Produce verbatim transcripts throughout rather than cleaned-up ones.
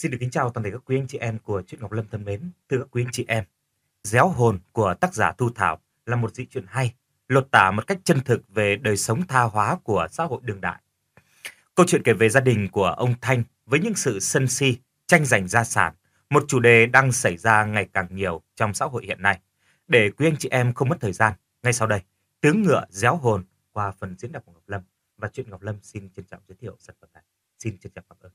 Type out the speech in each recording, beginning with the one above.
Xin được kính chào toàn thể các quý anh chị em của Truyện Ngọc Lâm thân mến. Thưa các quý anh chị em, Réo hồn của tác giả Thu Thảo là một dị truyện hay, lột tả một cách chân thực về đời sống tha hóa của xã hội đương đại. Câu chuyện kể về gia đình của ông Thanh với những sự sân si, tranh giành gia sản, một chủ đề đang xảy ra ngày càng nhiều trong xã hội hiện nay. Để quý anh chị em không mất thời gian, ngay sau đây, Tướng ngựa réo hồn qua phần diễn đọc của Ngọc Lâm, và Truyện Ngọc Lâm xin trân trọng giới thiệu sản phẩm này. Xin trân trọng cảm ơn.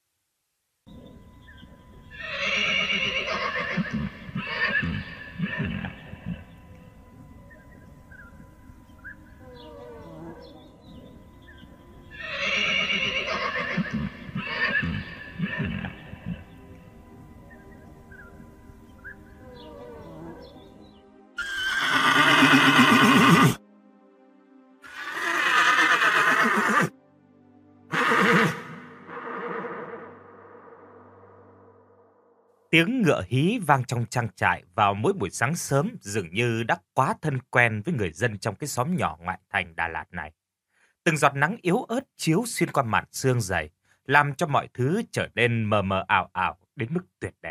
Tiếng ngựa hí vang trong trang trại vào mỗi buổi sáng sớm dường như đã quá thân quen với người dân trong cái xóm nhỏ ngoại thành Đà Lạt này. Từng giọt nắng yếu ớt chiếu xuyên qua màn sương dày, làm cho mọi thứ trở nên mờ mờ ảo ảo đến mức tuyệt đẹp.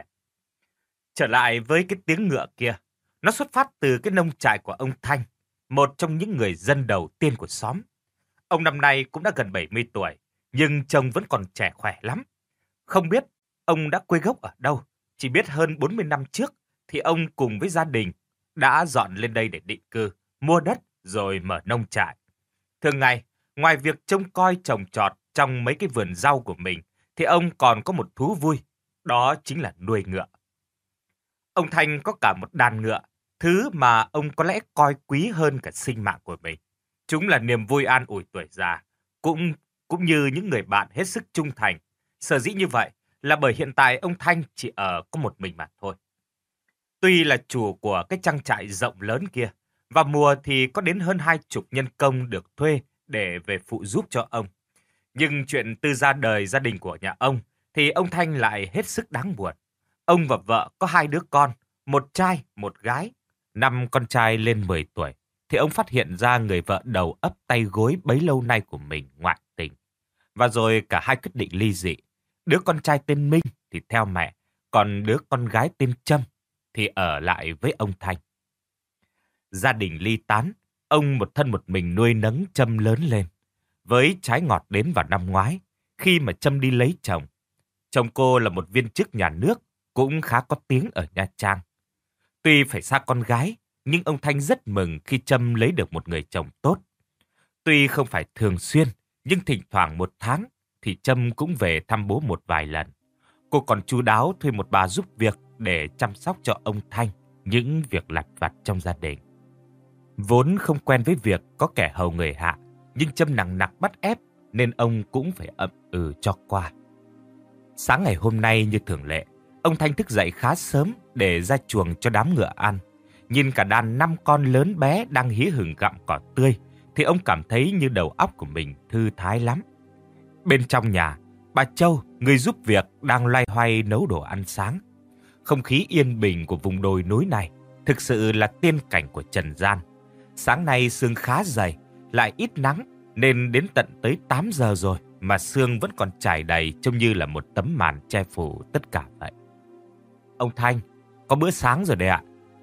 Trở lại với cái tiếng ngựa kia, nó xuất phát từ cái nông trại của ông Thanh, một trong những người dân đầu tiên của xóm. Ông năm nay cũng đã gần bảy mươi tuổi, nhưng trông vẫn còn trẻ khỏe lắm. Không biết ông đã quê gốc ở đâu, chỉ biết hơn bốn mươi năm trước thì ông cùng với gia đình đã dọn lên đây để định cư, mua đất rồi mở nông trại. Thường ngày, ngoài việc trông coi trồng trọt trong mấy cái vườn rau của mình, thì ông còn có một thú vui, đó chính là nuôi ngựa. Ông Thanh có cả một đàn ngựa, thứ mà ông có lẽ coi quý hơn cả sinh mạng của mình. Chúng là niềm vui an ủi tuổi già, cũng cũng như những người bạn hết sức trung thành. Sở dĩ như vậy là bởi hiện tại ông Thanh chỉ ở có một mình mà thôi. Tuy là chủ của cái trang trại rộng lớn kia, vào mùa thì có đến hơn hai chục nhân công được thuê để về phụ giúp cho ông. Nhưng chuyện từ ra đời gia đình của nhà ông thì ông Thanh lại hết sức đáng buồn. Ông và vợ có hai đứa con, một trai, một gái. Năm con trai lên mười tuổi thì ông phát hiện ra người vợ đầu ấp tay gối bấy lâu nay của mình ngoại tình. Và rồi cả hai quyết định ly dị. Đứa con trai tên Minh thì theo mẹ, còn đứa con gái tên Trâm thì ở lại với ông Thanh. Gia đình ly tán, ông một thân một mình nuôi nấng Trâm lớn lên. Với trái ngọt đến vào năm ngoái, khi mà Trâm đi lấy chồng. Chồng cô là một viên chức nhà nước, cũng khá có tiếng ở Nha Trang. Tuy phải xa con gái, nhưng ông Thanh rất mừng khi Trâm lấy được một người chồng tốt. Tuy không phải thường xuyên, nhưng thỉnh thoảng một tháng, thì Trâm cũng về thăm bố một vài lần. Cô còn chu đáo thuê một bà giúp việc để chăm sóc cho ông Thanh những việc lặt vặt trong gia đình. Vốn không quen với việc có kẻ hầu người hạ, nhưng Trâm nằng nặc bắt ép nên ông cũng phải ậm ừ cho qua. Sáng ngày hôm nay như thường lệ, ông Thanh thức dậy khá sớm để ra chuồng cho đám ngựa ăn. Nhìn cả đàn năm con lớn bé đang hí hửng gặm cỏ tươi thì ông cảm thấy như đầu óc của mình thư thái lắm. Bên trong nhà, bà Châu, người giúp việc, đang loay hoay nấu đồ ăn sáng. Không khí yên bình của vùng đồi núi này thực sự là tiên cảnh của trần gian. Sáng nay sương khá dày, lại ít nắng, nên đến tận tới tám giờ rồi mà sương vẫn còn trải đầy, trông như là một tấm màn che phủ tất cả vậy. Ông Thanh, có bữa sáng rồi đây ạ.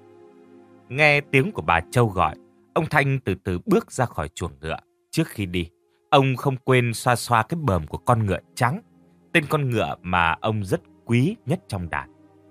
Nghe tiếng của bà Châu gọi, ông Thanh từ từ bước ra khỏi chuồng ngựa. Trước khi đi, ông không quên xoa xoa cái bờm của con ngựa trắng, tên con ngựa mà ông rất quý nhất trong đàn.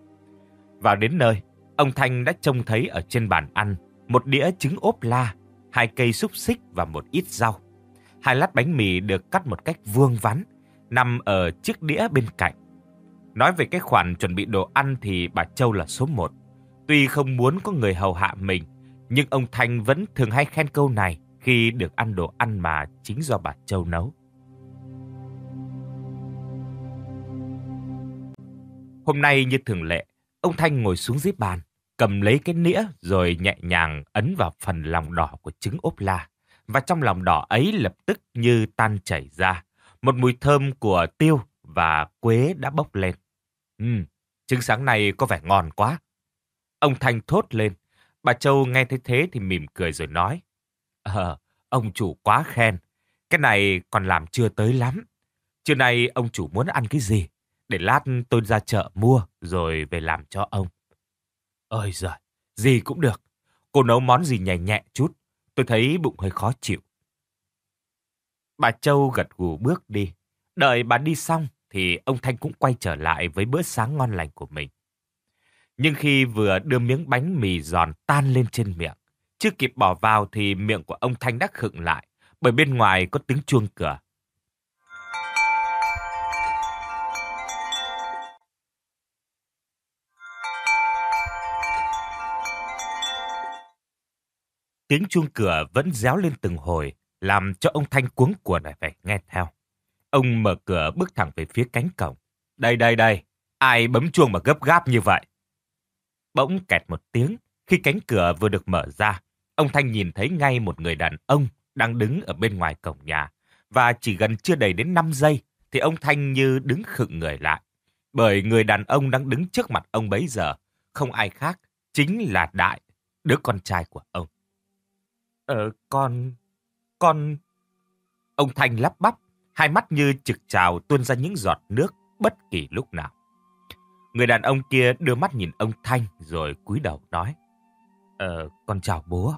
Vào đến nơi, ông Thanh đã trông thấy ở trên bàn ăn một đĩa trứng ốp la, hai cây xúc xích và một ít rau. Hai lát bánh mì được cắt một cách vuông vắn, nằm ở chiếc đĩa bên cạnh. Nói về cái khoản chuẩn bị đồ ăn thì bà Châu là số một. Tuy không muốn có người hầu hạ mình, nhưng ông Thanh vẫn thường hay khen câu này khi được ăn đồ ăn mà chính do bà Châu nấu. Hôm nay như thường lệ, ông Thanh ngồi xuống dưới bàn, cầm lấy cái nĩa rồi nhẹ nhàng ấn vào phần lòng đỏ của trứng ốp la. Và trong lòng đỏ ấy lập tức như tan chảy ra, một mùi thơm của tiêu và quế đã bốc lên. Ừm, trứng sáng nay có vẻ ngon quá. Ông Thanh thốt lên. Bà Châu nghe thấy thế thì mỉm cười rồi nói. Ờ, ông chủ quá khen. Cái này còn làm chưa tới lắm. Trưa nay ông chủ muốn ăn cái gì? để lát tôi ra chợ mua rồi về làm cho ông. Ơi giời, gì cũng được. Cô nấu món gì nhẹ nhẹ chút, tôi thấy bụng hơi khó chịu. Bà Châu gật gù bước đi. Đợi bà đi xong thì ông Thanh cũng quay trở lại với bữa sáng ngon lành của mình. Nhưng khi vừa đưa miếng bánh mì giòn tan lên trên miệng, chưa kịp bỏ vào thì miệng của ông Thanh đã khựng lại, bởi bên ngoài có tiếng chuông cửa. Tiếng chuông cửa vẫn réo lên từng hồi, làm cho ông Thanh cuống cuồng lại phải nghe theo. Ông mở cửa bước thẳng về phía cánh cổng. Đây, đây, đây, ai bấm chuông mà gấp gáp như vậy? Bỗng kẹt một tiếng, khi cánh cửa vừa được mở ra, ông Thanh nhìn thấy ngay một người đàn ông đang đứng ở bên ngoài cổng nhà. Và chỉ gần chưa đầy đến năm giây thì ông Thanh như đứng khựng người lại. Bởi người đàn ông đang đứng trước mặt ông bấy giờ, không ai khác, chính là Đại, đứa con trai của ông. Ờ, con... con... Ông Thanh lắp bắp, hai mắt như trực trào tuôn ra những giọt nước bất kỳ lúc nào. Người đàn ông kia đưa mắt nhìn ông Thanh rồi cúi đầu nói. Ờ, con chào bố.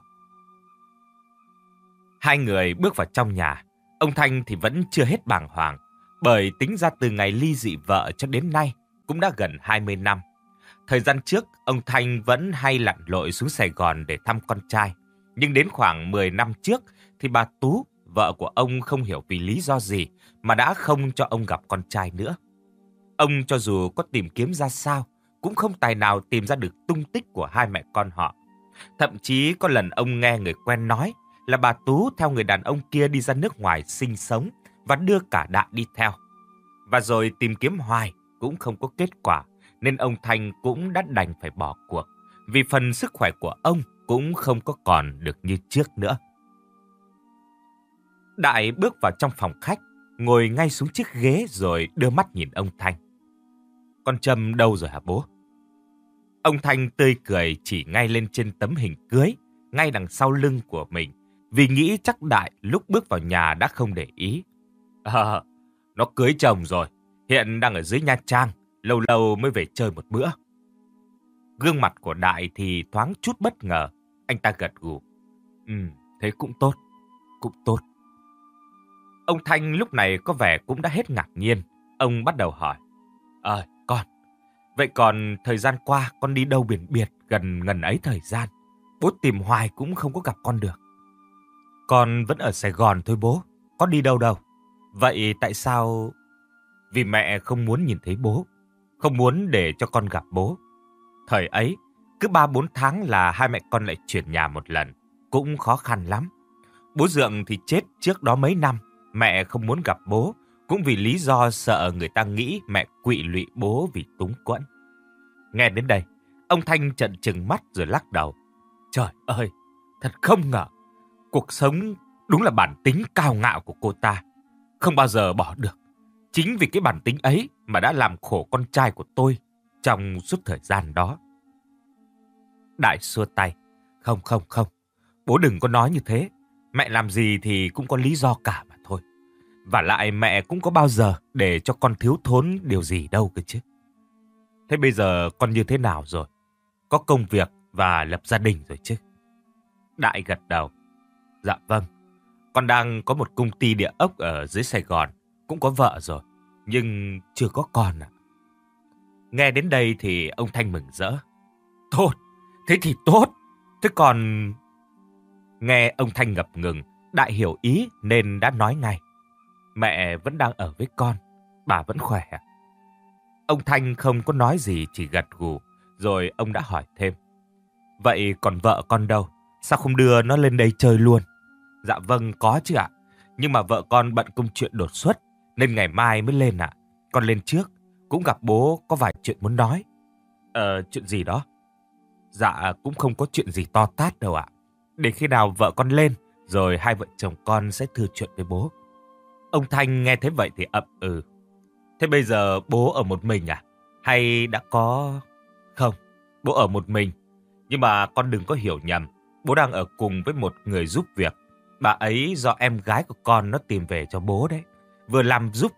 Hai người bước vào trong nhà. Ông Thanh thì vẫn chưa hết bàng hoàng, bởi tính ra từ ngày ly dị vợ cho đến nay cũng đã gần hai mươi năm. Thời gian trước, ông Thanh vẫn hay lặn lội xuống Sài Gòn để thăm con trai. Nhưng đến khoảng mười năm trước thì bà Tú, vợ của ông, không hiểu vì lý do gì mà đã không cho ông gặp con trai nữa. Ông cho dù có tìm kiếm ra sao, cũng không tài nào tìm ra được tung tích của hai mẹ con họ. Thậm chí có lần ông nghe người quen nói là bà Tú theo người đàn ông kia đi ra nước ngoài sinh sống và đưa cả Đại đi theo. Và rồi tìm kiếm hoài cũng không có kết quả, nên ông Thanh cũng đã đành phải bỏ cuộc, vì phần sức khỏe của ông cũng không có còn được như trước nữa. Đại bước vào trong phòng khách, ngồi ngay xuống chiếc ghế rồi đưa mắt nhìn ông Thanh. Con Trâm đâu rồi hả bố? Ông Thanh tươi cười chỉ ngay lên trên tấm hình cưới, ngay đằng sau lưng của mình, vì nghĩ chắc Đại lúc bước vào nhà đã không để ý. À, nó cưới chồng rồi, hiện đang ở dưới Nha Trang, lâu lâu mới về chơi một bữa. Gương mặt của Đại thì thoáng chút bất ngờ, anh ta gật gù. Ừ, thế cũng tốt, cũng tốt. Ông Thanh lúc này có vẻ cũng đã hết ngạc nhiên. Ông bắt đầu hỏi. Ờ, con, vậy còn thời gian qua con đi đâu biển biệt gần ngần ấy thời gian? Bố tìm hoài cũng không có gặp con được. Con vẫn ở Sài Gòn thôi bố, có đi đâu đâu. Vậy tại sao? Vì mẹ không muốn nhìn thấy bố, không muốn để cho con gặp bố. Thời ấy, cứ ba bốn tháng là hai mẹ con lại chuyển nhà một lần, cũng khó khăn lắm. Bố Dượng thì chết trước đó mấy năm, mẹ không muốn gặp bố, cũng vì lý do sợ người ta nghĩ mẹ quỵ lụy bố vì túng quẫn. Nghe đến đây, ông Thanh trợn trừng mắt rồi lắc đầu. Trời ơi, thật không ngờ, cuộc sống đúng là bản tính cao ngạo của cô ta, không bao giờ bỏ được. Chính vì cái bản tính ấy mà đã làm khổ con trai của tôi trong suốt thời gian đó. Đại xua tay. Không, không, không. Bố đừng có nói như thế. Mẹ làm gì thì cũng có lý do cả mà thôi. Và lại mẹ cũng có bao giờ để cho con thiếu thốn điều gì đâu cơ chứ. Thế bây giờ con như thế nào rồi? Có công việc và lập gia đình rồi chứ? Đại gật đầu. Dạ vâng. Con đang có một công ty địa ốc ở dưới Sài Gòn. Cũng có vợ rồi. Nhưng chưa có con ạ. Nghe đến đây thì ông Thanh mừng rỡ. Tốt, thế thì tốt. Thế còn... Nghe ông Thanh ngập ngừng, Đại hiểu ý nên đã nói ngay. Mẹ vẫn đang ở với con, bà vẫn khỏe. Ông Thanh không có nói gì, chỉ gật gù. Rồi ông đã hỏi thêm. Vậy còn vợ con đâu? Sao không đưa nó lên đây chơi luôn? Dạ vâng, có chứ ạ. Nhưng mà vợ con bận công chuyện đột xuất, nên ngày mai mới lên ạ. Con lên trước, cũng gặp bố có vài chuyện muốn nói. Ờ, chuyện gì đó? Dạ, cũng không có chuyện gì to tát đâu ạ. Để khi nào vợ con lên, rồi hai vợ chồng con sẽ thưa chuyện với bố. Ông Thanh nghe thấy vậy thì ậm ừ. Thế bây giờ bố ở một mình à? Hay đã có... Không, bố ở một mình. Nhưng mà con đừng có hiểu nhầm. Bố đang ở cùng với một người giúp việc. Bà ấy do em gái của con nó tìm về cho bố đấy. Vừa làm giúp việc,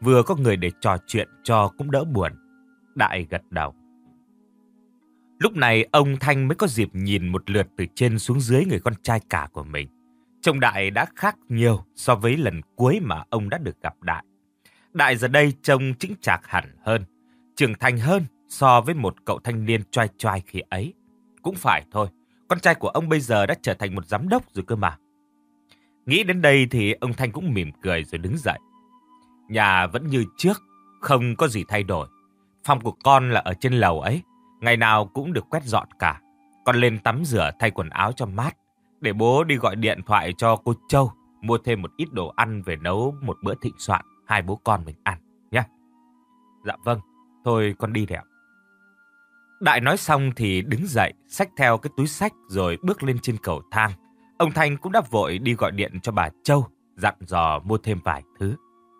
vừa có người để trò chuyện cho cũng đỡ buồn. Đại gật đầu. Lúc này ông Thanh mới có dịp nhìn một lượt từ trên xuống dưới người con trai cả của mình. Trông Đại đã khác nhiều so với lần cuối mà ông đã được gặp Đại. Đại giờ đây trông chững chạc hẳn hơn, trưởng thành hơn so với một cậu thanh niên choai choai khi ấy. Cũng phải thôi, con trai của ông bây giờ đã trở thành một giám đốc rồi cơ mà. Nghĩ đến đây thì ông Thanh cũng mỉm cười rồi đứng dậy. Nhà vẫn như trước, không có gì thay đổi. Phòng của con là ở trên lầu ấy, ngày nào cũng được quét dọn cả. Con lên tắm rửa thay quần áo cho mát, để bố đi gọi điện thoại cho cô Châu, mua thêm một ít đồ ăn về nấu một bữa thịnh soạn, hai bố con mình ăn, nhé. Dạ vâng, thôi con đi theo. Đại nói xong thì đứng dậy, xách theo cái túi xách rồi bước lên trên cầu thang. Ông Thanh cũng đã vội đi gọi điện cho bà Châu, dặn dò mua thêm vài thứ.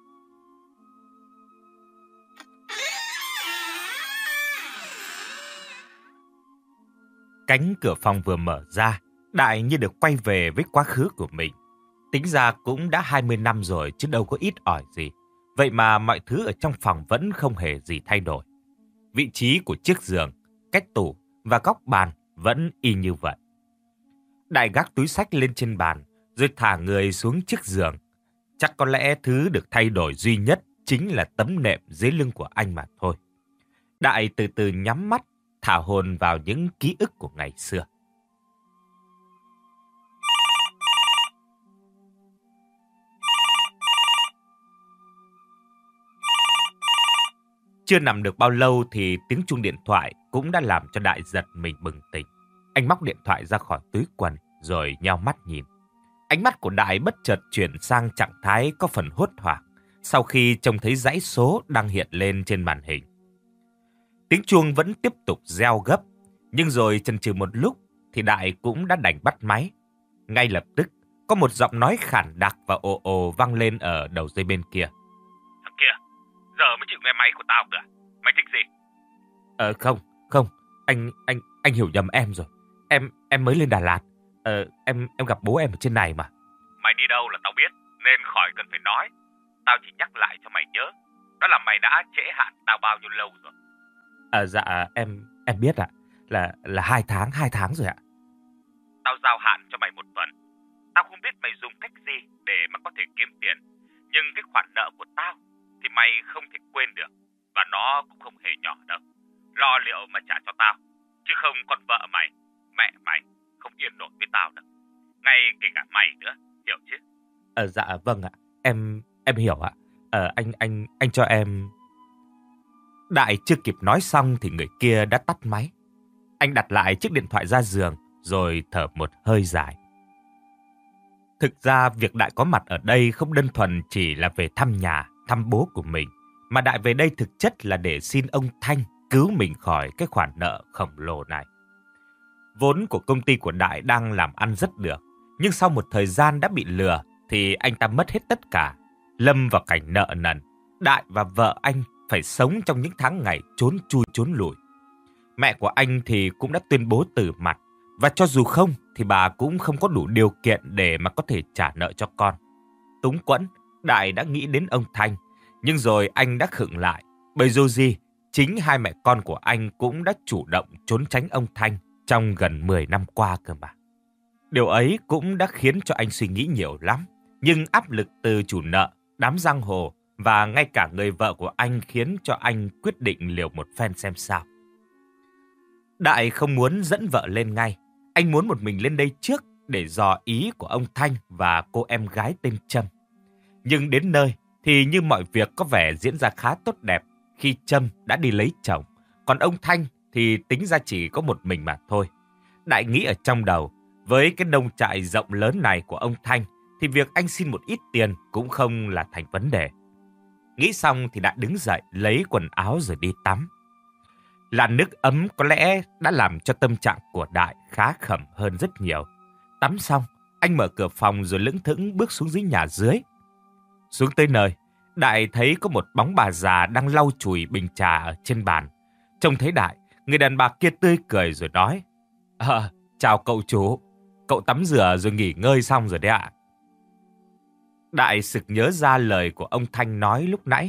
Cánh cửa phòng vừa mở ra, Đại như được quay về với quá khứ của mình. Tính ra cũng đã hai mươi năm rồi chứ đâu có ít ỏi gì. Vậy mà mọi thứ ở trong phòng vẫn không hề gì thay đổi. Vị trí của chiếc giường, cách tủ và góc bàn vẫn y như vậy. Đại gác túi xách lên trên bàn, rồi thả người xuống chiếc giường. Chắc có lẽ thứ được thay đổi duy nhất chính là tấm nệm dưới lưng của anh mà thôi. Đại từ từ nhắm mắt, thả hồn vào những ký ức của ngày xưa. Chưa nằm được bao lâu thì tiếng chuông điện thoại cũng đã làm cho Đại giật mình bừng tỉnh. Anh móc điện thoại ra khỏi túi quần rồi nheo mắt nhìn. Ánh mắt của Đại bất chợt chuyển sang trạng thái có phần hốt hoảng sau khi trông thấy dãy số đang hiện lên trên màn hình. Tiếng chuông vẫn tiếp tục reo gấp, nhưng rồi chần chừ một lúc thì Đại cũng đã đành bắt máy. Ngay lập tức, có một giọng nói khản đặc và ồ ồ vang lên ở đầu dây bên kia. Thằng kia, giờ mới chịu nghe máy của tao kìa. Mày thích gì? Ờ không, không, anh anh anh hiểu nhầm em rồi. Em em mới lên Đà Lạt. Ờ em em gặp bố em ở trên này mà. Mày đi đâu là tao biết, nên khỏi cần phải nói. Tao chỉ nhắc lại cho mày nhớ, đó là mày đã trễ hạn tao bao nhiêu lâu rồi. À dạ em em biết ạ, là là hai tháng hai tháng rồi ạ. Tao giao hạn cho mày một tuần. Tao không biết mày dùng cách gì để mà có thể kiếm tiền, nhưng cái khoản nợ của tao thì mày không thể quên được, và nó cũng không hề nhỏ đâu. Lo liệu mà trả cho tao, chứ không con vợ mày, mẹ mày không yên nổi với tao đâu. Ngay kể cả mày nữa, hiểu chứ? Ờ dạ vâng ạ, em em hiểu ạ. Ờ anh anh anh cho em. Đại chưa kịp nói xong thì người kia đã tắt máy. Anh đặt lại chiếc điện thoại ra giường rồi thở một hơi dài. Thực ra việc Đại có mặt ở đây không đơn thuần chỉ là về thăm nhà, thăm bố của mình, mà Đại về đây thực chất là để xin ông Thanh cứu mình khỏi cái khoản nợ khổng lồ này. Vốn của công ty của Đại đang làm ăn rất được, nhưng sau một thời gian đã bị lừa thì anh ta mất hết tất cả, lâm vào cảnh nợ nần. Đại và vợ anh phải sống trong những tháng ngày trốn chui trốn lủi. Mẹ của anh thì cũng đã tuyên bố từ mặt, và cho dù không thì bà cũng không có đủ điều kiện để mà có thể trả nợ cho con. Túng quẫn, Đại đã nghĩ đến ông Thanh, nhưng rồi anh đã khựng lại, bởi dù gì, chính hai mẹ con của anh cũng đã chủ động trốn tránh ông Thanh trong gần mười năm qua cơ mà. Điều ấy cũng đã khiến cho anh suy nghĩ nhiều lắm, nhưng áp lực từ chủ nợ, đám giang hồ và ngay cả người vợ của anh khiến cho anh quyết định liều một phen xem sao. Đại không muốn dẫn vợ lên ngay. Anh muốn một mình lên đây trước để dò ý của ông Thanh và cô em gái tên Trâm. Nhưng đến nơi thì như mọi việc có vẻ diễn ra khá tốt đẹp khi Trâm đã đi lấy chồng. Còn ông Thanh thì tính ra chỉ có một mình mà thôi. Đại nghĩ ở trong đầu, với cái nông trại rộng lớn này của ông Thanh thì việc anh xin một ít tiền cũng không là thành vấn đề. Nghĩ xong thì Đại đứng dậy lấy quần áo rồi đi tắm. Làn nước ấm có lẽ đã làm cho tâm trạng của Đại khá khẩm hơn rất nhiều. Tắm xong, anh mở cửa phòng rồi lững thững bước xuống dưới nhà dưới. Xuống tới nơi, Đại thấy có một bóng bà già đang lau chùi bình trà ở trên bàn. Trông thấy Đại, người đàn bà kia tươi cười rồi nói: "Ờ, chào cậu chủ, cậu tắm rửa rồi nghỉ ngơi xong rồi đấy ạ." Đại sực nhớ ra lời của ông Thanh nói lúc nãy,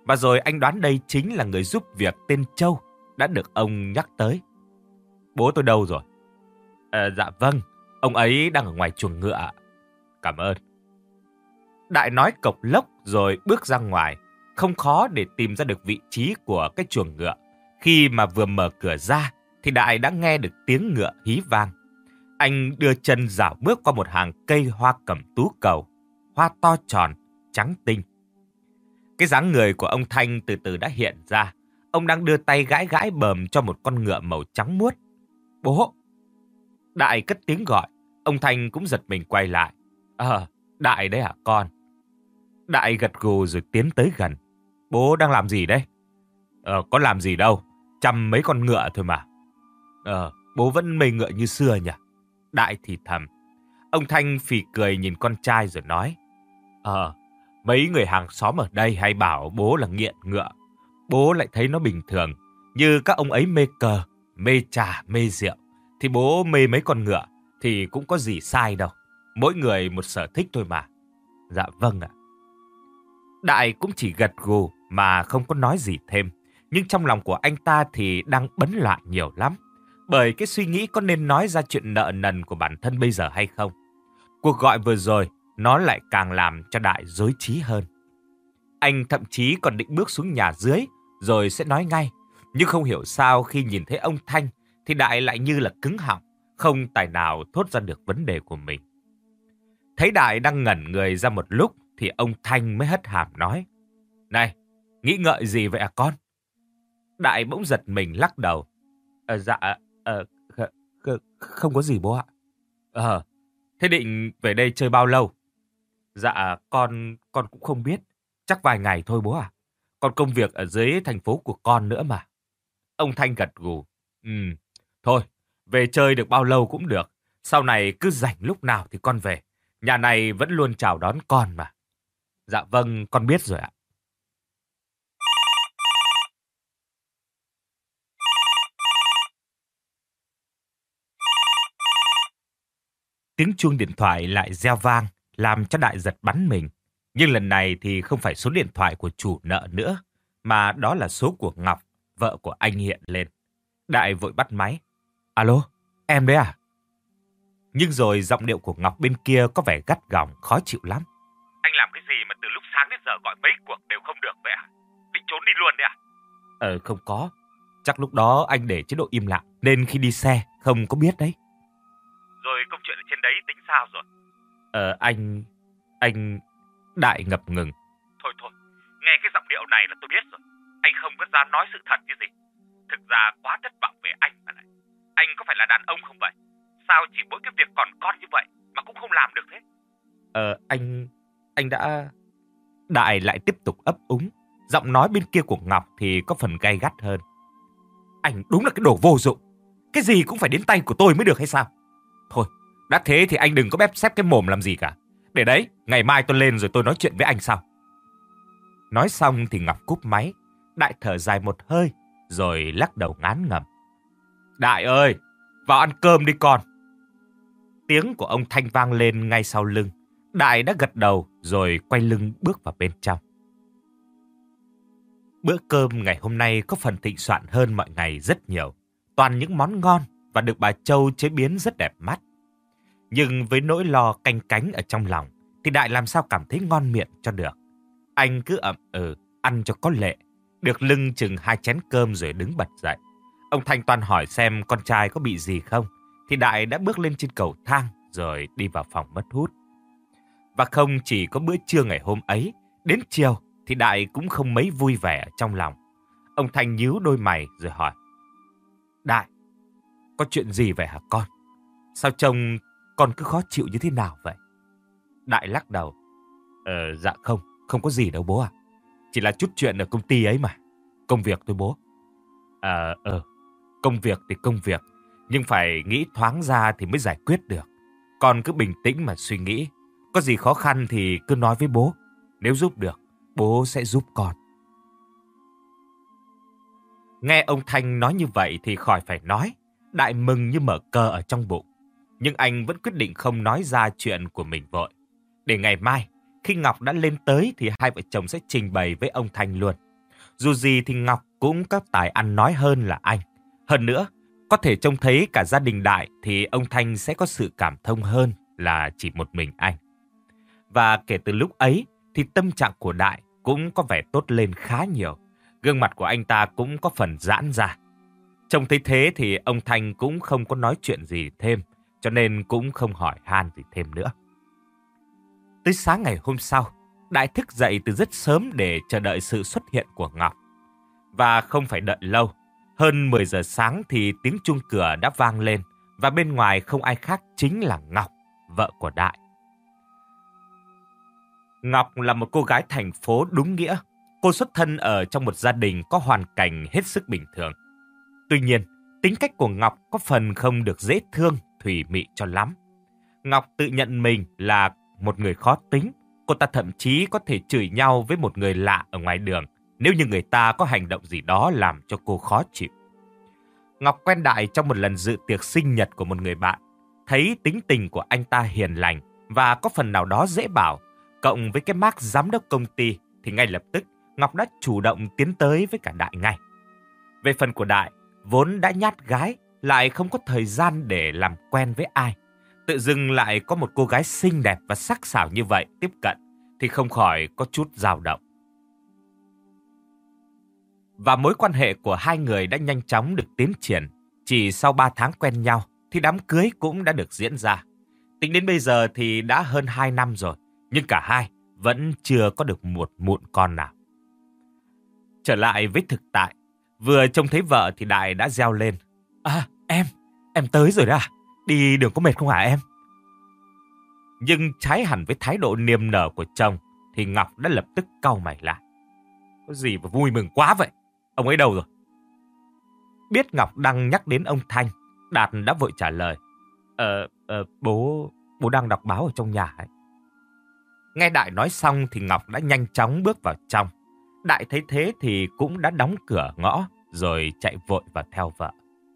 Và rồi anh đoán đây chính là người giúp việc tên Châu đã được ông nhắc tới. Bố tôi đâu rồi? À, dạ vâng, ông ấy đang ở ngoài chuồng ngựa ạ. Cảm ơn. Đại nói cộc lốc rồi bước ra ngoài. Không khó để tìm ra được vị trí của cái chuồng ngựa. Khi mà vừa mở cửa ra thì Đại đã nghe được tiếng ngựa hí vang. Anh đưa chân dạo bước qua một hàng cây hoa cẩm tú cầu, hoa to tròn, trắng tinh. Cái dáng người của ông Thanh từ từ đã hiện ra. Ông đang đưa tay gãi gãi bờm cho một con ngựa màu trắng muốt. Bố! Đại cất tiếng gọi. Ông Thanh cũng giật mình quay lại. Ờ, Đại đấy hả con? Đại gật gù rồi tiến tới gần. Bố đang làm gì đấy? Ờ, có làm gì đâu. Chăm mấy con ngựa thôi mà. Ờ, bố vẫn mê ngựa như xưa nhỉ? Đại thì thầm. Ông Thanh phì cười nhìn con trai rồi nói. Ờ, mấy người hàng xóm ở đây hay bảo bố là nghiện ngựa. Bố lại thấy nó bình thường. Như các ông ấy mê cờ, mê trà, mê rượu. Thì bố mê mấy con ngựa thì cũng có gì sai đâu. Mỗi người một sở thích thôi mà. Dạ vâng ạ. Đại cũng chỉ gật gù mà không có nói gì thêm. Nhưng trong lòng của anh ta thì đang bấn loạn nhiều lắm. Bởi cái suy nghĩ có nên nói ra chuyện nợ nần của bản thân bây giờ hay không. Cuộc gọi vừa rồi nó lại càng làm cho Đại rối trí hơn. Anh thậm chí còn định bước xuống nhà dưới rồi sẽ nói ngay. Nhưng không hiểu sao khi nhìn thấy ông Thanh thì Đại lại như là cứng họng, không tài nào thốt ra được vấn đề của mình. Thấy Đại đang ngẩn người ra một lúc thì ông Thanh mới hất hàm nói. Này, nghĩ ngợi gì vậy à con? Đại bỗng giật mình lắc đầu. À, dạ, à, không có gì bố ạ. Ờ, thế định về đây chơi bao lâu? Dạ, con con cũng không biết. Chắc vài ngày thôi bố ạ. Còn công việc ở dưới thành phố của con nữa mà. Ông Thanh gật gù. Ừ, thôi, về chơi được bao lâu cũng được. Sau này cứ rảnh lúc nào thì con về. Nhà này vẫn luôn chào đón con mà. Dạ vâng, con biết rồi ạ. Tiếng chuông điện thoại lại reo vang, làm cho Đại giật bắn mình. Nhưng lần này thì không phải số điện thoại của chủ nợ nữa, mà đó là số của Ngọc, vợ của anh hiện lên. Đại vội bắt máy. Alo, em đấy à? Nhưng rồi giọng điệu của Ngọc bên kia có vẻ gắt gỏng, khó chịu lắm. Anh làm cái gì mà từ lúc sáng đến giờ gọi mấy cuộc đều không được vậy à? Định trốn đi luôn đấy à? Ờ, không có. Chắc lúc đó anh để chế độ im lặng, nên khi đi xe không có biết đấy. Rồi câu chuyện ở trên đấy tính sao rồi? Ờ, anh... anh... Đại ngập ngừng. Thôi thôi, nghe cái giọng điệu này là tôi biết rồi. Anh không có ra nói sự thật chứ gì. Thực ra quá thất vọng về anh mà lại. Anh có phải là đàn ông không vậy? Sao chỉ mỗi cái việc còn con như vậy mà cũng không làm được thế? Ờ, anh... anh đã... Đại lại tiếp tục ấp úng. Giọng nói bên kia của Ngọc thì có phần gay gắt hơn. Anh đúng là cái đồ vô dụng. Cái gì cũng phải đến tay của tôi mới được hay sao? Thôi, đã thế thì anh đừng có bép xép cái mồm làm gì cả. Để đấy, ngày mai tôi lên rồi tôi nói chuyện với anh sau. Nói xong thì Ngọc cúp máy. Đại thở dài một hơi, rồi lắc đầu ngán ngẩm. Đại ơi, vào ăn cơm đi con. Tiếng của ông Thanh vang lên ngay sau lưng. Đại đã gật đầu rồi quay lưng bước vào bên trong. Bữa cơm ngày hôm nay có phần thịnh soạn hơn mọi ngày rất nhiều. Toàn những món ngon và được bà Châu chế biến rất đẹp mắt. Nhưng với nỗi lo canh cánh ở trong lòng thì Đại làm sao cảm thấy ngon miệng cho được. Anh cứ ậm ừ, ăn cho có lệ. Được lưng chừng hai chén cơm rồi đứng bật dậy. Ông Thanh toàn hỏi xem con trai có bị gì không. Thì Đại đã bước lên trên cầu thang rồi đi vào phòng mất hút. Và không chỉ có bữa trưa ngày hôm ấy, đến chiều thì Đại cũng không mấy vui vẻ trong lòng. Ông Thanh nhíu đôi mày rồi hỏi. Đại, có chuyện gì vậy hả con? Sao trông con cứ khó chịu như thế nào vậy? Đại lắc đầu. Ờ, dạ không, không có gì đâu bố ạ. Chỉ là chút chuyện ở công ty ấy mà. Công việc thôi bố. Ờ, ờ, công việc thì công việc. Nhưng phải nghĩ thoáng ra thì mới giải quyết được. Con cứ bình tĩnh mà suy nghĩ. Có gì khó khăn thì cứ nói với bố. Nếu giúp được, bố sẽ giúp con. Nghe ông Thanh nói như vậy thì khỏi phải nói. Đại mừng như mở cờ ở trong bụng. Nhưng anh vẫn quyết định không nói ra chuyện của mình vội. Để ngày mai, khi Ngọc đã lên tới thì hai vợ chồng sẽ trình bày với ông Thanh luôn. Dù gì thì Ngọc cũng có tài ăn nói hơn là anh. Hơn nữa, có thể trông thấy cả gia đình Đại thì ông Thanh sẽ có sự cảm thông hơn là chỉ một mình anh. Và kể từ lúc ấy thì tâm trạng của Đại cũng có vẻ tốt lên khá nhiều. Gương mặt của anh ta cũng có phần giãn ra. Trông thấy thế thì ông Thanh cũng không có nói chuyện gì thêm, cho nên cũng không hỏi han gì thêm nữa. Tới sáng ngày hôm sau, Đại thức dậy từ rất sớm để chờ đợi sự xuất hiện của Ngọc. Và không phải đợi lâu, hơn mười giờ sáng thì tiếng chuông cửa đã vang lên và bên ngoài không ai khác chính là Ngọc, vợ của Đại. Ngọc là một cô gái thành phố đúng nghĩa. Cô xuất thân ở trong một gia đình có hoàn cảnh hết sức bình thường. Tuy nhiên, tính cách của Ngọc có phần không được dễ thương, thủy mị cho lắm. Ngọc tự nhận mình là một người khó tính. Cô ta thậm chí có thể chửi nhau với một người lạ ở ngoài đường nếu như người ta có hành động gì đó làm cho cô khó chịu. Ngọc quen Đại trong một lần dự tiệc sinh nhật của một người bạn. Thấy tính tình của anh ta hiền lành và có phần nào đó dễ bảo, cộng với cái mác giám đốc công ty thì ngay lập tức Ngọc đã chủ động tiến tới với cả Đại ngay. Về phần của Đại, vốn đã nhát gái, lại không có thời gian để làm quen với ai. Tự dưng lại có một cô gái xinh đẹp và sắc sảo như vậy tiếp cận thì không khỏi có chút dao động. Và mối quan hệ của hai người đã nhanh chóng được tiến triển. Chỉ sau ba tháng quen nhau thì đám cưới cũng đã được diễn ra. Tính đến bây giờ thì đã hơn hai năm rồi, nhưng cả hai vẫn chưa có được một mụn con nào. Trở lại với thực tại, vừa trông thấy vợ thì Đại đã reo lên. À, em, em tới rồi đó à? Đi đường có mệt không hả em? Nhưng trái hẳn với thái độ niềm nở của chồng thì Ngọc đã lập tức cau mày lại. Có gì mà vui mừng quá vậy? Ông ấy đâu rồi? Biết Ngọc đang nhắc đến ông Thanh, Đạt đã vội trả lời. Ờ, ờ bố, bố đang đọc báo ở trong nhà ấy. Nghe Đại nói xong thì Ngọc đã nhanh chóng bước vào trong. Đại thấy thế thì cũng đã đóng cửa ngõ rồi chạy vội vào theo vợ.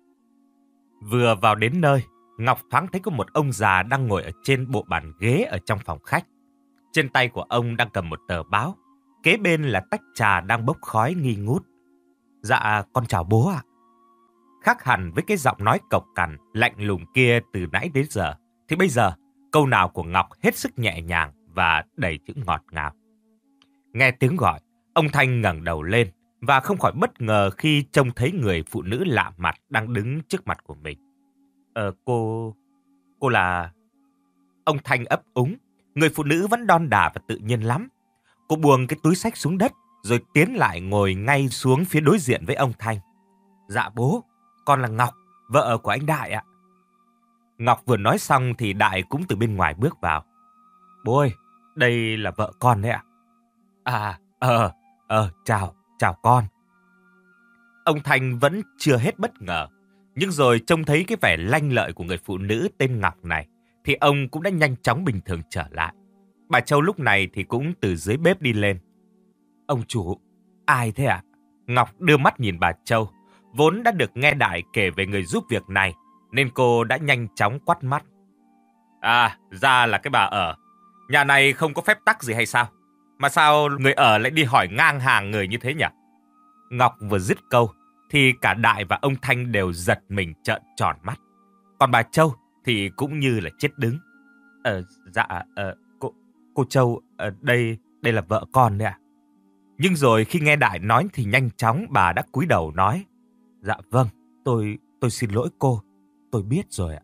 Vừa vào đến nơi, Ngọc thoáng thấy có một ông già đang ngồi ở trên bộ bàn ghế ở trong phòng khách. Trên tay của ông đang cầm một tờ báo. Kế bên là tách trà đang bốc khói nghi ngút. Dạ, con chào bố ạ. Khác hẳn với cái giọng nói cộc cằn, lạnh lùng kia từ nãy đến giờ, thì bây giờ câu nào của Ngọc hết sức nhẹ nhàng và đầy chữ ngọt ngào. Nghe tiếng gọi, ông Thanh ngẩng đầu lên và không khỏi bất ngờ khi trông thấy người phụ nữ lạ mặt đang đứng trước mặt của mình. Ờ, cô... cô là... Ông Thanh ấp úng. Người phụ nữ vẫn đon đả và tự nhiên lắm. Cô buông cái túi xách xuống đất rồi tiến lại ngồi ngay xuống phía đối diện với ông Thanh. Dạ bố, con là Ngọc, vợ của anh Đại ạ. Ngọc vừa nói xong thì Đại cũng từ bên ngoài bước vào. Bố ơi, đây là vợ con đấy ạ. À, ờ, ờ, chào, chào con. Ông Thanh vẫn chưa hết bất ngờ. Nhưng rồi trông thấy cái vẻ lanh lợi của người phụ nữ tên Ngọc này thì ông cũng đã nhanh chóng bình thường trở lại. Bà Châu lúc này thì cũng từ dưới bếp đi lên. Ông chủ, ai thế ạ? Ngọc đưa mắt nhìn bà Châu. Vốn đã được nghe Đại kể về người giúp việc này nên cô đã nhanh chóng quắt mắt. À, ra là cái bà ở. Nhà này không có phép tắc gì hay sao? Mà sao người ở lại đi hỏi ngang hàng người như thế nhỉ? Ngọc vừa dứt câu thì cả Đại và ông Thanh đều giật mình trợn tròn mắt. Còn bà Châu thì cũng như là chết đứng. Ờ, dạ, ờ, cô, cô Châu, ờ, đây, đây là vợ con đấy ạ. Nhưng rồi khi nghe Đại nói thì nhanh chóng bà đã cúi đầu nói. Dạ vâng, tôi, tôi xin lỗi cô, tôi biết rồi ạ.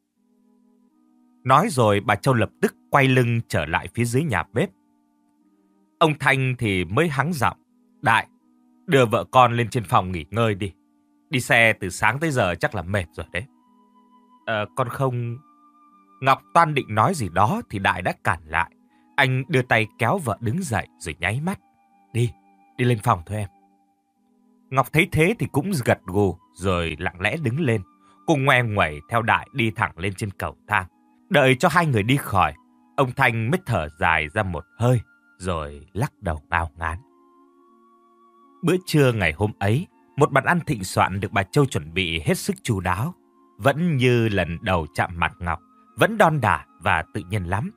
Nói rồi bà Châu lập tức quay lưng trở lại phía dưới nhà bếp. Ông Thanh thì mới hắng giọng. Đại, đưa vợ con lên trên phòng nghỉ ngơi đi. Đi xe từ sáng tới giờ chắc là mệt rồi đấy. Ờ, con không... Ngọc toan định nói gì đó thì Đại đã cản lại. Anh đưa tay kéo vợ đứng dậy rồi nháy mắt. Đi, đi lên phòng thôi em. Ngọc thấy thế thì cũng gật gù rồi lặng lẽ đứng lên. Cô ngoe nguẩy theo Đại đi thẳng lên trên cầu thang. Đợi cho hai người đi khỏi, ông Thanh mới thở dài ra một hơi rồi lắc đầu ngao ngán. Bữa trưa ngày hôm ấy, một bàn ăn thịnh soạn được bà Châu chuẩn bị hết sức chu đáo. Vẫn như lần đầu chạm mặt Ngọc, vẫn đon đả và tự nhiên lắm.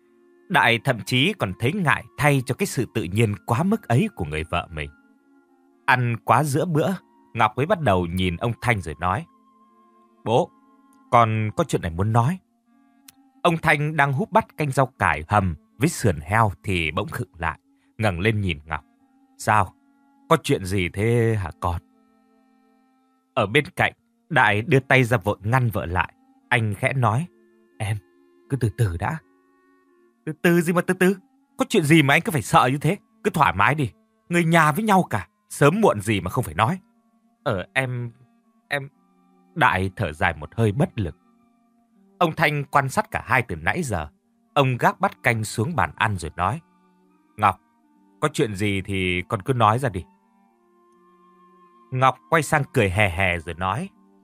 Đại thậm chí còn thấy ngại thay cho cái sự tự nhiên quá mức ấy của người vợ mình. Ăn quá giữa bữa, Ngọc mới bắt đầu nhìn ông Thanh rồi nói: Bố, con có chuyện này muốn nói. Ông Thanh đang húp bát canh rau cải hầm với sườn heo thì bỗng khựng lại, ngẩng lên nhìn Ngọc. Sao? Có chuyện gì thế hả con? Ở bên cạnh, Đại đưa tay ra vội ngăn vợ lại. Anh khẽ nói: Em, cứ từ từ đã. Từ từ gì mà từ từ? Có chuyện gì mà anh cứ phải sợ như thế? Cứ thoải mái đi. Người nhà với nhau cả. Sớm muộn gì mà không phải nói. Ờ em... em... Đại thở dài một hơi bất lực. Ông Thanh quan sát cả hai từ nãy giờ. Ông gác bát canh xuống bàn ăn rồi nói: Ngọc, có chuyện gì thì con cứ nói ra đi. Ngọc quay sang cười hè hè rồi nói: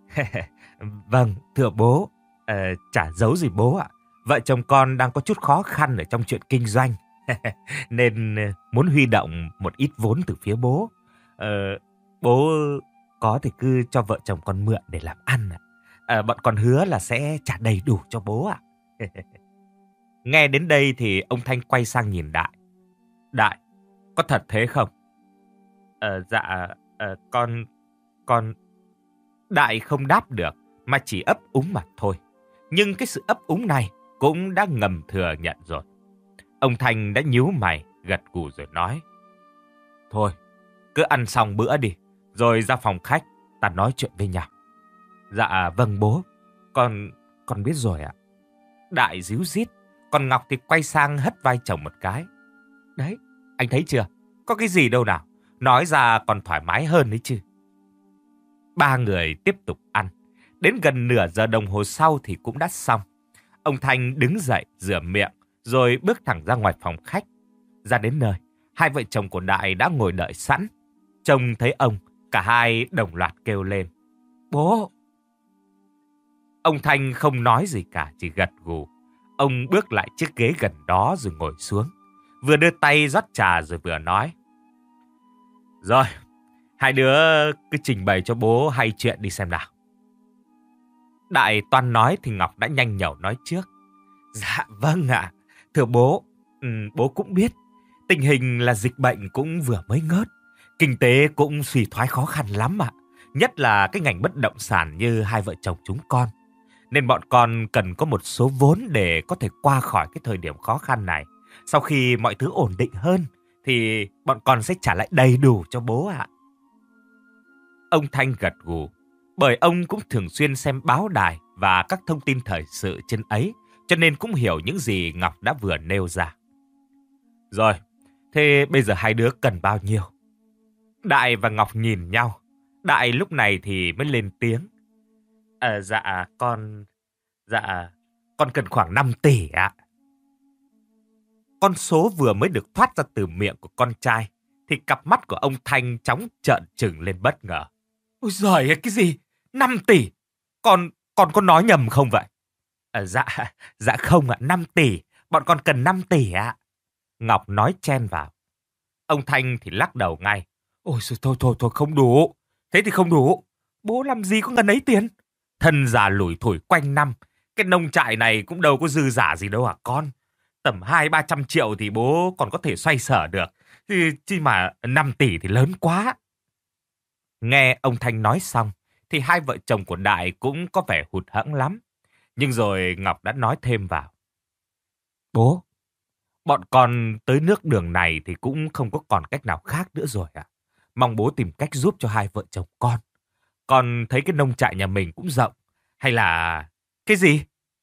Vâng, thưa bố, ờ, chả giấu gì bố ạ. Vợ chồng con đang có chút khó khăn ở trong chuyện kinh doanh. Nên muốn huy động một ít vốn từ phía bố. Ờ, bố có thì cứ cho vợ chồng con mượn để làm ăn ạ. Ờ, bọn con hứa là sẽ trả đầy đủ cho bố ạ. Nghe đến đây thì ông Thanh quay sang nhìn Đại. Đại, có thật thế không? Ờ, dạ, ờ, con... con... Đại không đáp được mà chỉ ấp úng mà thôi. Nhưng cái sự ấp úng này cũng đã ngầm thừa nhận rồi. Ông Thanh đã nhíu mày, gật gù rồi nói: Thôi, cứ ăn xong bữa đi, rồi ra phòng khách, ta nói chuyện với nhau. Dạ vâng bố, con con biết rồi ạ. Đại díu dít, còn Ngọc thì quay sang hất vai chồng một cái. Đấy, anh thấy chưa? Có cái gì đâu nào, nói ra còn thoải mái hơn đấy chứ. Ba người tiếp tục ăn. Đến gần nửa giờ đồng hồ sau thì cũng đã xong. Ông Thanh đứng dậy, rửa miệng, rồi bước thẳng ra ngoài phòng khách. Ra đến nơi, hai vợ chồng của Đại đã ngồi đợi sẵn. Trông thấy ông, cả hai đồng loạt kêu lên: Bố! Ông Thanh không nói gì cả, chỉ gật gù. Ông bước lại chiếc ghế gần đó rồi ngồi xuống. Vừa đưa tay rót trà rồi vừa nói: Rồi, hai đứa cứ trình bày cho bố hay chuyện đi xem nào. Đại toan nói thì Ngọc đã nhanh nhẩu nói trước: Dạ vâng ạ. Thưa bố, ừ, bố cũng biết tình hình là dịch bệnh cũng vừa mới ngớt. Kinh tế cũng suy thoái khó khăn lắm ạ. Nhất là cái ngành bất động sản như hai vợ chồng chúng con. Nên bọn con cần có một số vốn để có thể qua khỏi cái thời điểm khó khăn này. Sau khi mọi thứ ổn định hơn thì bọn con sẽ trả lại đầy đủ cho bố ạ. Ông Thanh gật gù, bởi ông cũng thường xuyên xem báo đài và các thông tin thời sự trên ấy, cho nên cũng hiểu những gì Ngọc đã vừa nêu ra. Rồi, thế bây giờ hai đứa cần bao nhiêu? Đại và Ngọc nhìn nhau. Đại lúc này thì mới lên tiếng: À, dạ, con... Dạ, con cần khoảng năm tỷ ạ. Con số vừa mới được thoát ra từ miệng của con trai, thì cặp mắt của ông Thanh chóng trợn trừng lên bất ngờ. Ôi giời, cái gì? năm tỷ? Con, con có nói nhầm không vậy? À, dạ, dạ không ạ, năm tỷ. Bọn con cần năm tỷ ạ. Ngọc nói chen vào. Ông Thanh thì lắc đầu ngay. Ôi thôi, thôi, thôi, thôi, không đủ. Thế thì không đủ. Bố làm gì có ngần ấy tiền? Thân già lủi thủi quanh năm. Cái nông trại này cũng đâu có dư giả gì đâu hả con? Tầm hai ba trăm triệu thì bố còn có thể xoay sở được. Chứ mà năm tỷ thì lớn quá. Nghe ông Thanh nói xong, thì hai vợ chồng của Đại cũng có vẻ hụt hẫng lắm. Nhưng rồi Ngọc đã nói thêm vào. Bố, bọn con tới nước đường này thì cũng không có còn cách nào khác nữa rồi ạ. Mong bố tìm cách giúp cho hai vợ chồng con. Con thấy cái nông trại nhà mình cũng rộng. Hay là... Cái gì?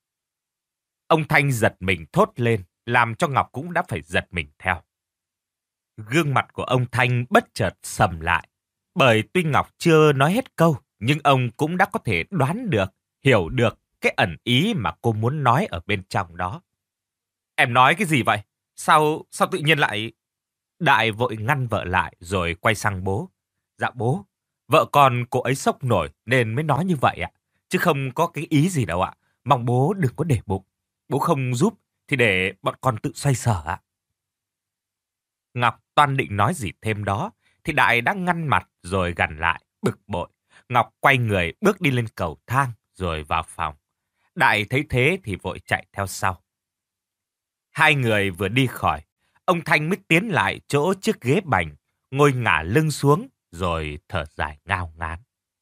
Ông Thanh giật mình thốt lên, làm cho Ngọc cũng đã phải giật mình theo. Gương mặt của ông Thanh bất chợt sầm lại. Bởi tuy Ngọc chưa nói hết câu, nhưng ông cũng đã có thể đoán được, hiểu được cái ẩn ý mà cô muốn nói ở bên trong đó. Em nói cái gì vậy? Sao, sao tự nhiên lại... Đại vội ngăn vợ lại rồi quay sang bố. Dạ bố, vợ con cô ấy sốc nổi nên mới nói như vậy ạ. Chứ không có cái ý gì đâu ạ. Mong bố đừng có để bụng. Bố không giúp thì để bọn con tự xoay sở ạ. Ngọc toan định nói gì thêm đó, thì Đại đã ngăn mặt rồi gằn lại, bực bội. Ngọc quay người bước đi lên cầu thang rồi vào phòng. Đại thấy thế thì vội chạy theo sau. Hai người vừa đi khỏi, ông Thanh mới tiến lại chỗ chiếc ghế bành, ngồi ngả lưng xuống rồi thở dài ngao ngán.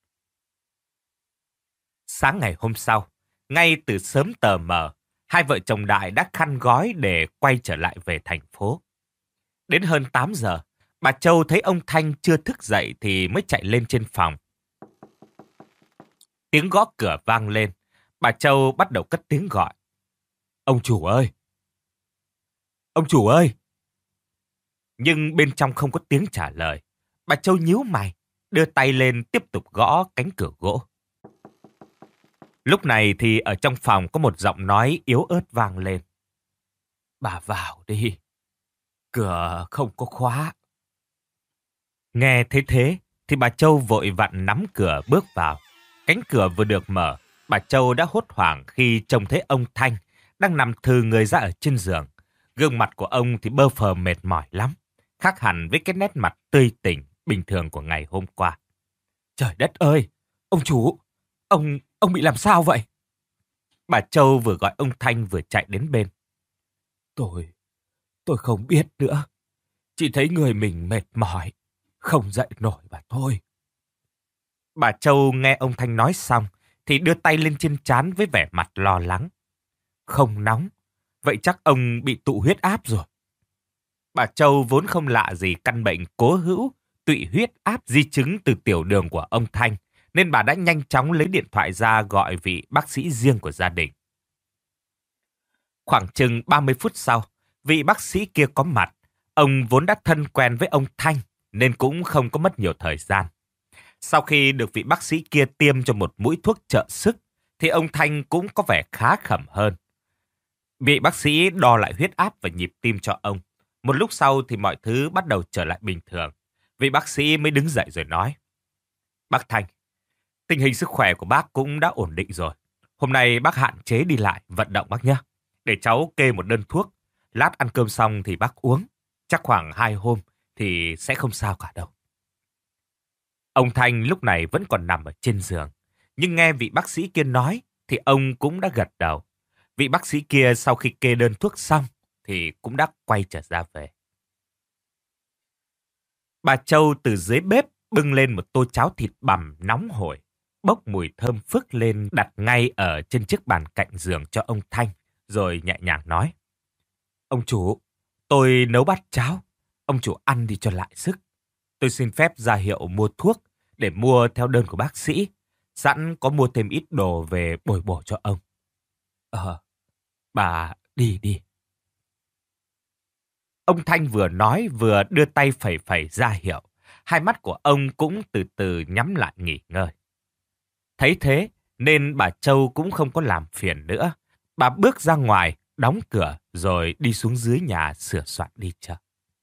Sáng ngày hôm sau, ngay từ sớm tờ mờ, hai vợ chồng Đại đã khăn gói để quay trở lại về thành phố. Đến hơn tám giờ, bà Châu thấy ông Thanh chưa thức dậy thì mới chạy lên trên phòng. Tiếng gõ cửa vang lên, bà Châu bắt đầu cất tiếng gọi. Ông chủ ơi! Ông chủ ơi! Nhưng bên trong không có tiếng trả lời. Bà Châu nhíu mày, đưa tay lên tiếp tục gõ cánh cửa gỗ. Lúc này thì ở trong phòng có một giọng nói yếu ớt vang lên. Bà vào đi, cửa không có khóa. Nghe thấy thế thì bà Châu vội vặn nắm cửa bước vào. Cánh cửa vừa được mở, bà Châu đã hốt hoảng khi trông thấy ông Thanh đang nằm thừ người ra ở trên giường. Gương mặt của ông thì bơ phờ mệt mỏi lắm, khác hẳn với cái nét mặt tươi tỉnh bình thường của ngày hôm qua. Trời đất ơi! Ông chủ! Ông... ông bị làm sao vậy? Bà Châu vừa gọi ông Thanh vừa chạy đến bên. Tôi... tôi không biết nữa. Chỉ thấy người mình mệt mỏi, không dậy nổi mà thôi. Bà Châu nghe ông Thanh nói xong thì đưa tay lên trên trán với vẻ mặt lo lắng. Không nóng, vậy chắc ông bị tụ huyết áp rồi. Bà Châu vốn không lạ gì căn bệnh cố hữu, tụy huyết áp di chứng từ tiểu đường của ông Thanh, nên bà đã nhanh chóng lấy điện thoại ra gọi vị bác sĩ riêng của gia đình. Khoảng chừng ba mươi phút sau, vị bác sĩ kia có mặt. Ông vốn đã thân quen với ông Thanh nên cũng không có mất nhiều thời gian. Sau khi được vị bác sĩ kia tiêm cho một mũi thuốc trợ sức, thì ông Thanh cũng có vẻ khá khẩm hơn. Vị bác sĩ đo lại huyết áp và nhịp tim cho ông. Một lúc sau thì mọi thứ bắt đầu trở lại bình thường. Vị bác sĩ mới đứng dậy rồi nói. Bác Thanh, tình hình sức khỏe của bác cũng đã ổn định rồi. Hôm nay bác hạn chế đi lại, vận động bác nhé. Để cháu kê một đơn thuốc. Lát ăn cơm xong thì bác uống. Chắc khoảng hai hôm thì sẽ không sao cả đâu. Ông Thanh lúc này vẫn còn nằm ở trên giường. Nhưng nghe vị bác sĩ kia nói thì ông cũng đã gật đầu. Vị bác sĩ kia sau khi kê đơn thuốc xong thì cũng đã quay trở ra về. Bà Châu từ dưới bếp bưng lên một tô cháo thịt bằm nóng hổi, bốc mùi thơm phức lên đặt ngay ở trên chiếc bàn cạnh giường cho ông Thanh, rồi nhẹ nhàng nói. Ông chủ, tôi nấu bát cháo, ông chủ ăn đi cho lại sức. Tôi xin phép ra hiệu mua thuốc để mua theo đơn của bác sĩ, sẵn có mua thêm ít đồ về bồi bổ cho ông. Ờ, bà đi đi. Ông Thanh vừa nói vừa đưa tay phẩy phẩy ra hiệu. Hai mắt của ông cũng từ từ nhắm lại nghỉ ngơi. Thấy thế nên bà Châu cũng không có làm phiền nữa. Bà bước ra ngoài, đóng cửa rồi đi xuống dưới nhà sửa soạn đi chợ.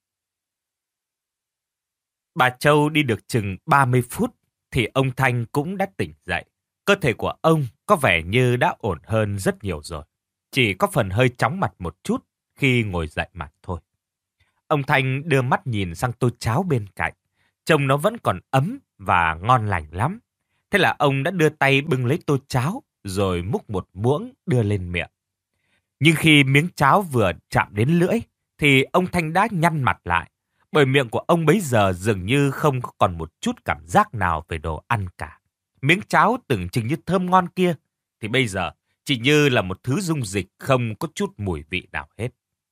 Bà Châu đi được chừng ba mươi phút thì ông Thanh cũng đã tỉnh dậy. Cơ thể của ông có vẻ như đã ổn hơn rất nhiều rồi. Chỉ có phần hơi chóng mặt một chút khi ngồi dậy mà thôi. Ông Thanh đưa mắt nhìn sang tô cháo bên cạnh. Trông nó vẫn còn ấm và ngon lành lắm. Thế là ông đã đưa tay bưng lấy tô cháo rồi múc một muỗng đưa lên miệng. Nhưng khi miếng cháo vừa chạm đến lưỡi thì ông Thanh đã nhăn mặt lại. Bởi miệng của ông bấy giờ dường như không còn một chút cảm giác nào về đồ ăn cả. Miếng cháo tưởng chừng như thơm ngon kia thì bây giờ chỉ như là một thứ dung dịch không có chút mùi vị nào hết.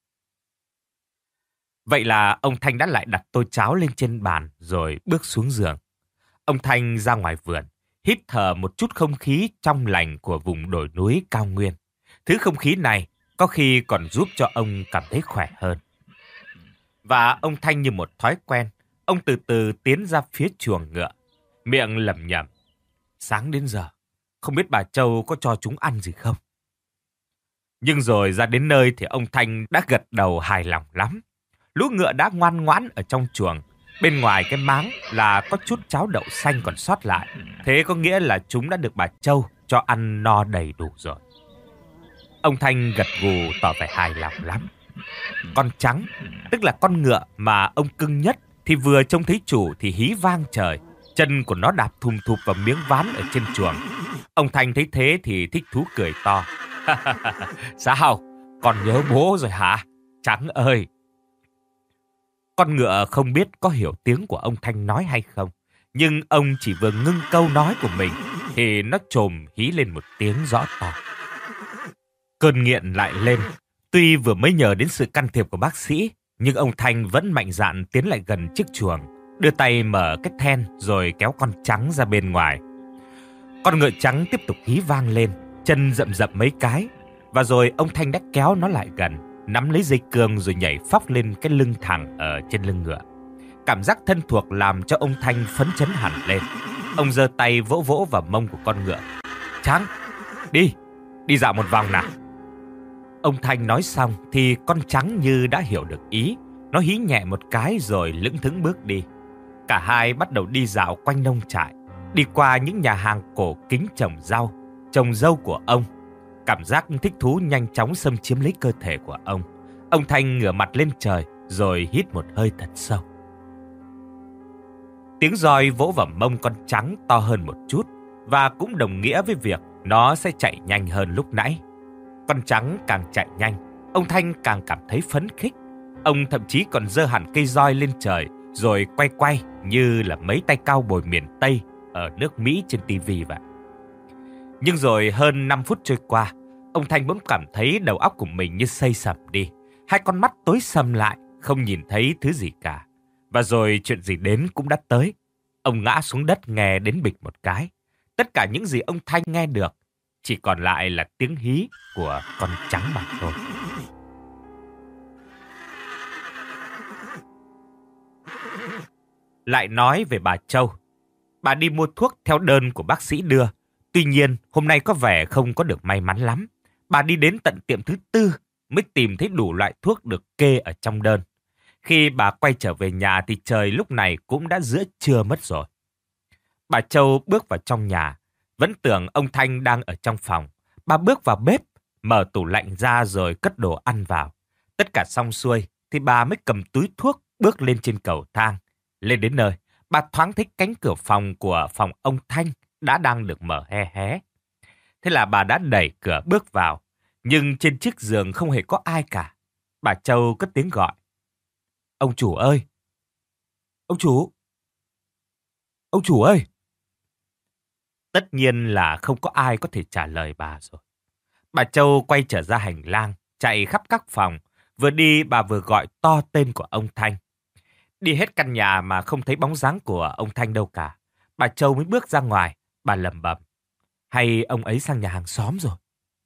Vậy là ông Thanh đã lại đặt tô cháo lên trên bàn rồi bước xuống giường. Ông Thanh ra ngoài vườn, hít thở một chút không khí trong lành của vùng đồi núi cao nguyên. Thứ không khí này có khi còn giúp cho ông cảm thấy khỏe hơn. Và ông Thanh như một thói quen, ông từ từ tiến ra phía chuồng ngựa, miệng lẩm nhẩm. Sáng đến giờ, không biết bà Châu có cho chúng ăn gì không? Nhưng rồi ra đến nơi thì ông Thanh đã gật đầu hài lòng lắm. Lũ ngựa đã ngoan ngoãn ở trong chuồng. Bên ngoài cái máng là có chút cháo đậu xanh còn sót lại. Thế có nghĩa là chúng đã được bà Châu cho ăn no đầy đủ rồi. Ông Thanh gật gù tỏ vẻ hài lòng lắm. Con trắng, tức là con ngựa mà ông cưng nhất, thì vừa trông thấy chủ thì hí vang trời. Chân của nó đạp thùm thụp vào miếng ván ở trên chuồng. Ông Thanh thấy thế thì thích thú cười to. Sao? Con nhớ bố rồi hả? Trắng ơi! Con ngựa không biết có hiểu tiếng của ông Thanh nói hay không, Nhưng ông chỉ vừa ngưng câu nói của mình thì nó trồm hí lên một tiếng rõ to. Cơn nghiện lại lên. Tuy vừa mới nhờ đến sự can thiệp của bác sĩ, nhưng ông Thanh vẫn mạnh dạn tiến lại gần chiếc chuồng, đưa tay mở cái then rồi kéo con trắng ra bên ngoài. Con ngựa trắng tiếp tục hí vang lên, chân rậm rậm mấy cái, và rồi ông Thanh đã kéo nó lại gần, nắm lấy dây cương rồi nhảy phóc lên cái lưng thẳng ở trên lưng ngựa. Cảm giác thân thuộc làm cho ông Thanh phấn chấn hẳn lên. Ông giơ tay vỗ vỗ vào mông của con ngựa. Trắng, đi, đi dạo một vòng nào. Ông Thanh nói xong thì con trắng như đã hiểu được ý. Nó hí nhẹ một cái rồi lững thững bước đi. Cả hai bắt đầu đi dạo quanh nông trại, đi qua những nhà hàng cổ kính trồng rau, trồng dâu của ông. Cảm giác thích thú nhanh chóng xâm chiếm lấy cơ thể của ông. Ông Thanh ngửa mặt lên trời rồi hít một hơi thật sâu. Tiếng roi vỗ vào mông con trắng to hơn một chút, và cũng đồng nghĩa với việc nó sẽ chạy nhanh hơn lúc nãy. Con trắng càng chạy nhanh, ông Thanh càng cảm thấy phấn khích. Ông thậm chí còn giơ hẳn cây roi lên trời rồi quay quay như là mấy tay cao bồi miền Tây ở nước Mỹ trên tivi vậy. Nhưng rồi hơn năm phút trôi qua, ông Thanh bỗng cảm thấy đầu óc của mình như xây sẩm đi. Hai con mắt tối sầm lại, không nhìn thấy thứ gì cả. Và rồi chuyện gì đến cũng đã tới. Ông ngã xuống đất nghe đến bịch một cái. Tất cả những gì ông Thanh nghe được chỉ còn lại là tiếng hí của con trắng mà thôi. Lại nói về bà Châu. Bà đi mua thuốc theo đơn của bác sĩ đưa. Tuy nhiên, hôm nay có vẻ không có được may mắn lắm. Bà đi đến tận tiệm thứ tư mới tìm thấy đủ loại thuốc được kê ở trong đơn. Khi bà quay trở về nhà thì trời lúc này cũng đã giữa trưa mất rồi. Bà Châu bước vào trong nhà, vẫn tưởng ông Thanh đang ở trong phòng. Bà bước vào bếp, mở tủ lạnh ra rồi cất đồ ăn vào. Tất cả xong xuôi thì bà mới cầm túi thuốc bước lên trên cầu thang. Lên đến nơi, bà thoáng thấy cánh cửa phòng của phòng ông Thanh đã đang được mở hé hé. Thế là bà đã đẩy cửa bước vào, nhưng trên chiếc giường không hề có ai cả. Bà Châu cất tiếng gọi. Ông chủ ơi! Ông chủ! Ông chủ ơi! Tất nhiên là không có ai có thể trả lời bà rồi. Bà Châu quay trở ra hành lang, chạy khắp các phòng. Vừa đi bà vừa gọi to tên của ông Thanh. Đi hết căn nhà mà không thấy bóng dáng của ông Thanh đâu cả. Bà Châu mới bước ra ngoài, bà lẩm bẩm. Hay ông ấy sang nhà hàng xóm rồi?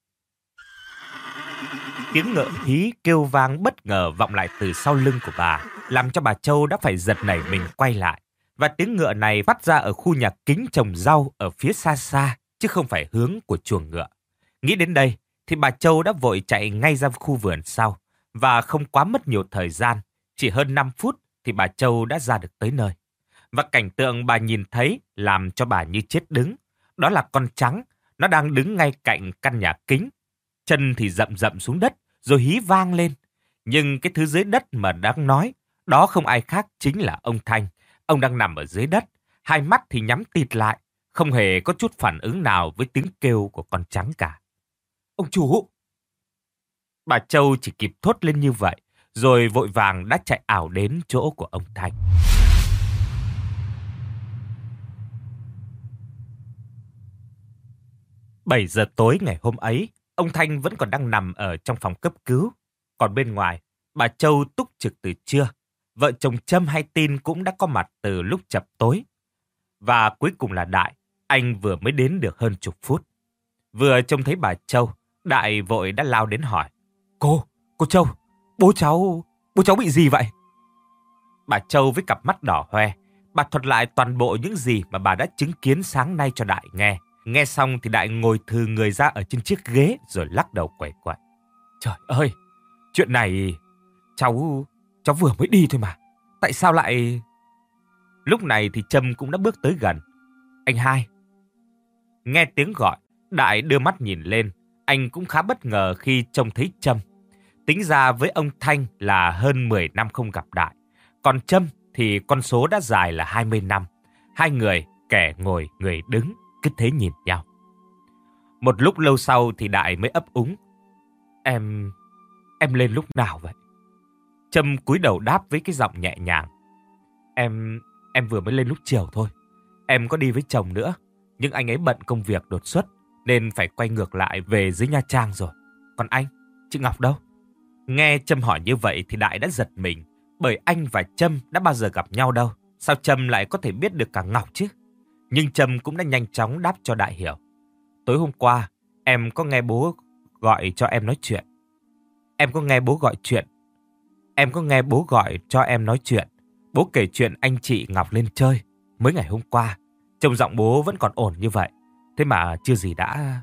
Tiếng ngựa hí kêu vang bất ngờ vọng lại từ sau lưng của bà, làm cho bà Châu đã phải giật nảy mình quay lại. Và tiếng ngựa này phát ra ở khu nhà kính trồng rau ở phía xa xa, chứ không phải hướng của chuồng ngựa. Nghĩ đến đây, thì bà Châu đã vội chạy ngay ra khu vườn sau. Và không quá mất nhiều thời gian, chỉ hơn năm phút thì bà Châu đã ra được tới nơi. Và cảnh tượng bà nhìn thấy làm cho bà như chết đứng. Đó là con trắng, nó đang đứng ngay cạnh căn nhà kính. Chân thì rậm rậm xuống đất, rồi hí vang lên. Nhưng cái thứ dưới đất mà đang nói, đó không ai khác chính là ông Thanh. Ông đang nằm ở dưới đất, hai mắt thì nhắm tịt lại, không hề có chút phản ứng nào với tiếng kêu của con trắng cả. Ông chủ! Bà Châu chỉ kịp thốt lên như vậy, rồi vội vàng đã chạy ảo đến chỗ của ông Thanh. bảy giờ tối ngày hôm ấy, ông Thanh vẫn còn đang nằm ở trong phòng cấp cứu. Còn bên ngoài, bà Châu túc trực từ trưa. Vợ chồng Trâm hay tin cũng đã có mặt từ lúc chập tối. Và cuối cùng là Đại, anh vừa mới đến được hơn chục phút. Vừa trông thấy bà Châu, Đại vội đã lao đến hỏi. Cô, cô Châu, bố cháu, bố cháu bị gì vậy? Bà Châu với cặp mắt đỏ hoe, bà thuật lại toàn bộ những gì mà bà đã chứng kiến sáng nay cho Đại nghe. Nghe xong thì Đại ngồi thừ người ra ở trên chiếc ghế rồi lắc đầu quẩy quẩy. Trời ơi, chuyện này cháu cháu vừa mới đi thôi mà. Tại sao lại... Lúc này thì Trâm cũng đã bước tới gần. Anh hai. Nghe tiếng gọi, Đại đưa mắt nhìn lên. Anh cũng khá bất ngờ khi trông thấy Trâm. Tính ra với ông Thanh là hơn mười năm không gặp Đại. Còn Trâm thì con số đã dài là hai mươi năm. Hai người, kẻ ngồi, người đứng, cứ thế nhìn nhau. Một lúc lâu sau thì Đại mới ấp úng. Em... em lên lúc nào vậy? Trâm cúi đầu đáp với cái giọng nhẹ nhàng. Em... em vừa mới lên lúc chiều thôi. em có đi với chồng nữa, nhưng anh ấy bận công việc đột xuất nên phải quay ngược lại về dưới Nha Trang rồi. Còn anh, chị Ngọc đâu? Nghe Trâm hỏi như vậy thì Đại đã giật mình, bởi anh và Trâm đã bao giờ gặp nhau đâu. Sao Trâm lại có thể biết được cả Ngọc chứ? Nhưng Trâm cũng đã nhanh chóng đáp cho Đại hiểu. Tối hôm qua, em có nghe bố gọi cho em nói chuyện. Em có nghe bố gọi chuyện. Em có nghe bố gọi cho em nói chuyện. Bố kể chuyện anh chị Ngọc lên chơi. Mới ngày hôm qua, trông giọng bố vẫn còn ổn như vậy. Thế mà chưa gì đã...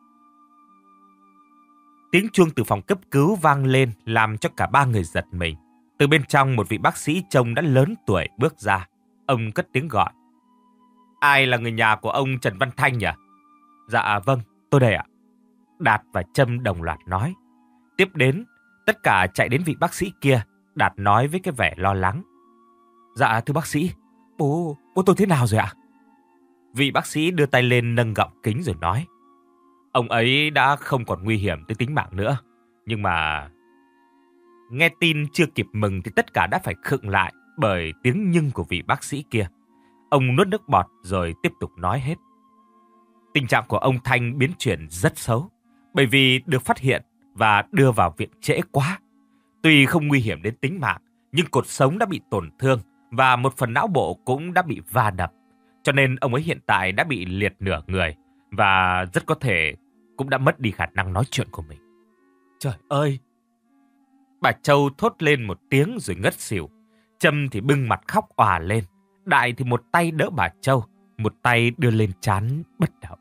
Tiếng chuông từ phòng cấp cứu vang lên làm cho cả ba người giật mình. Từ bên trong một vị bác sĩ trông đã lớn tuổi bước ra. Ông cất tiếng gọi. Ai là người nhà của ông Trần Văn Thanh nhỉ? Dạ vâng, tôi đây ạ. Đạt và Trâm đồng loạt nói. Tiếp đến, tất cả chạy đến vị bác sĩ kia. Đạt nói với cái vẻ lo lắng. Dạ thưa bác sĩ, bố, bố tôi thế nào rồi ạ? Vị bác sĩ đưa tay lên nâng gọng kính rồi nói. Ông ấy đã không còn nguy hiểm tới tính mạng nữa. Nhưng mà... Nghe tin chưa kịp mừng thì tất cả đã phải khựng lại bởi tiếng nhưng của vị bác sĩ kia. Ông nuốt nước bọt rồi tiếp tục nói hết. Tình trạng của ông Thanh biến chuyển rất xấu bởi vì được phát hiện và đưa vào viện trễ quá. Tuy không nguy hiểm đến tính mạng, nhưng cột sống đã bị tổn thương và một phần não bộ cũng đã bị va đập. Cho nên ông ấy hiện tại đã bị liệt nửa người và rất có thể cũng đã mất đi khả năng nói chuyện của mình. Trời ơi! Bà Châu thốt lên một tiếng rồi ngất xỉu. Trâm thì bưng mặt khóc òa lên. Đại thì một tay đỡ bà Châu, một tay đưa lên trán bất động.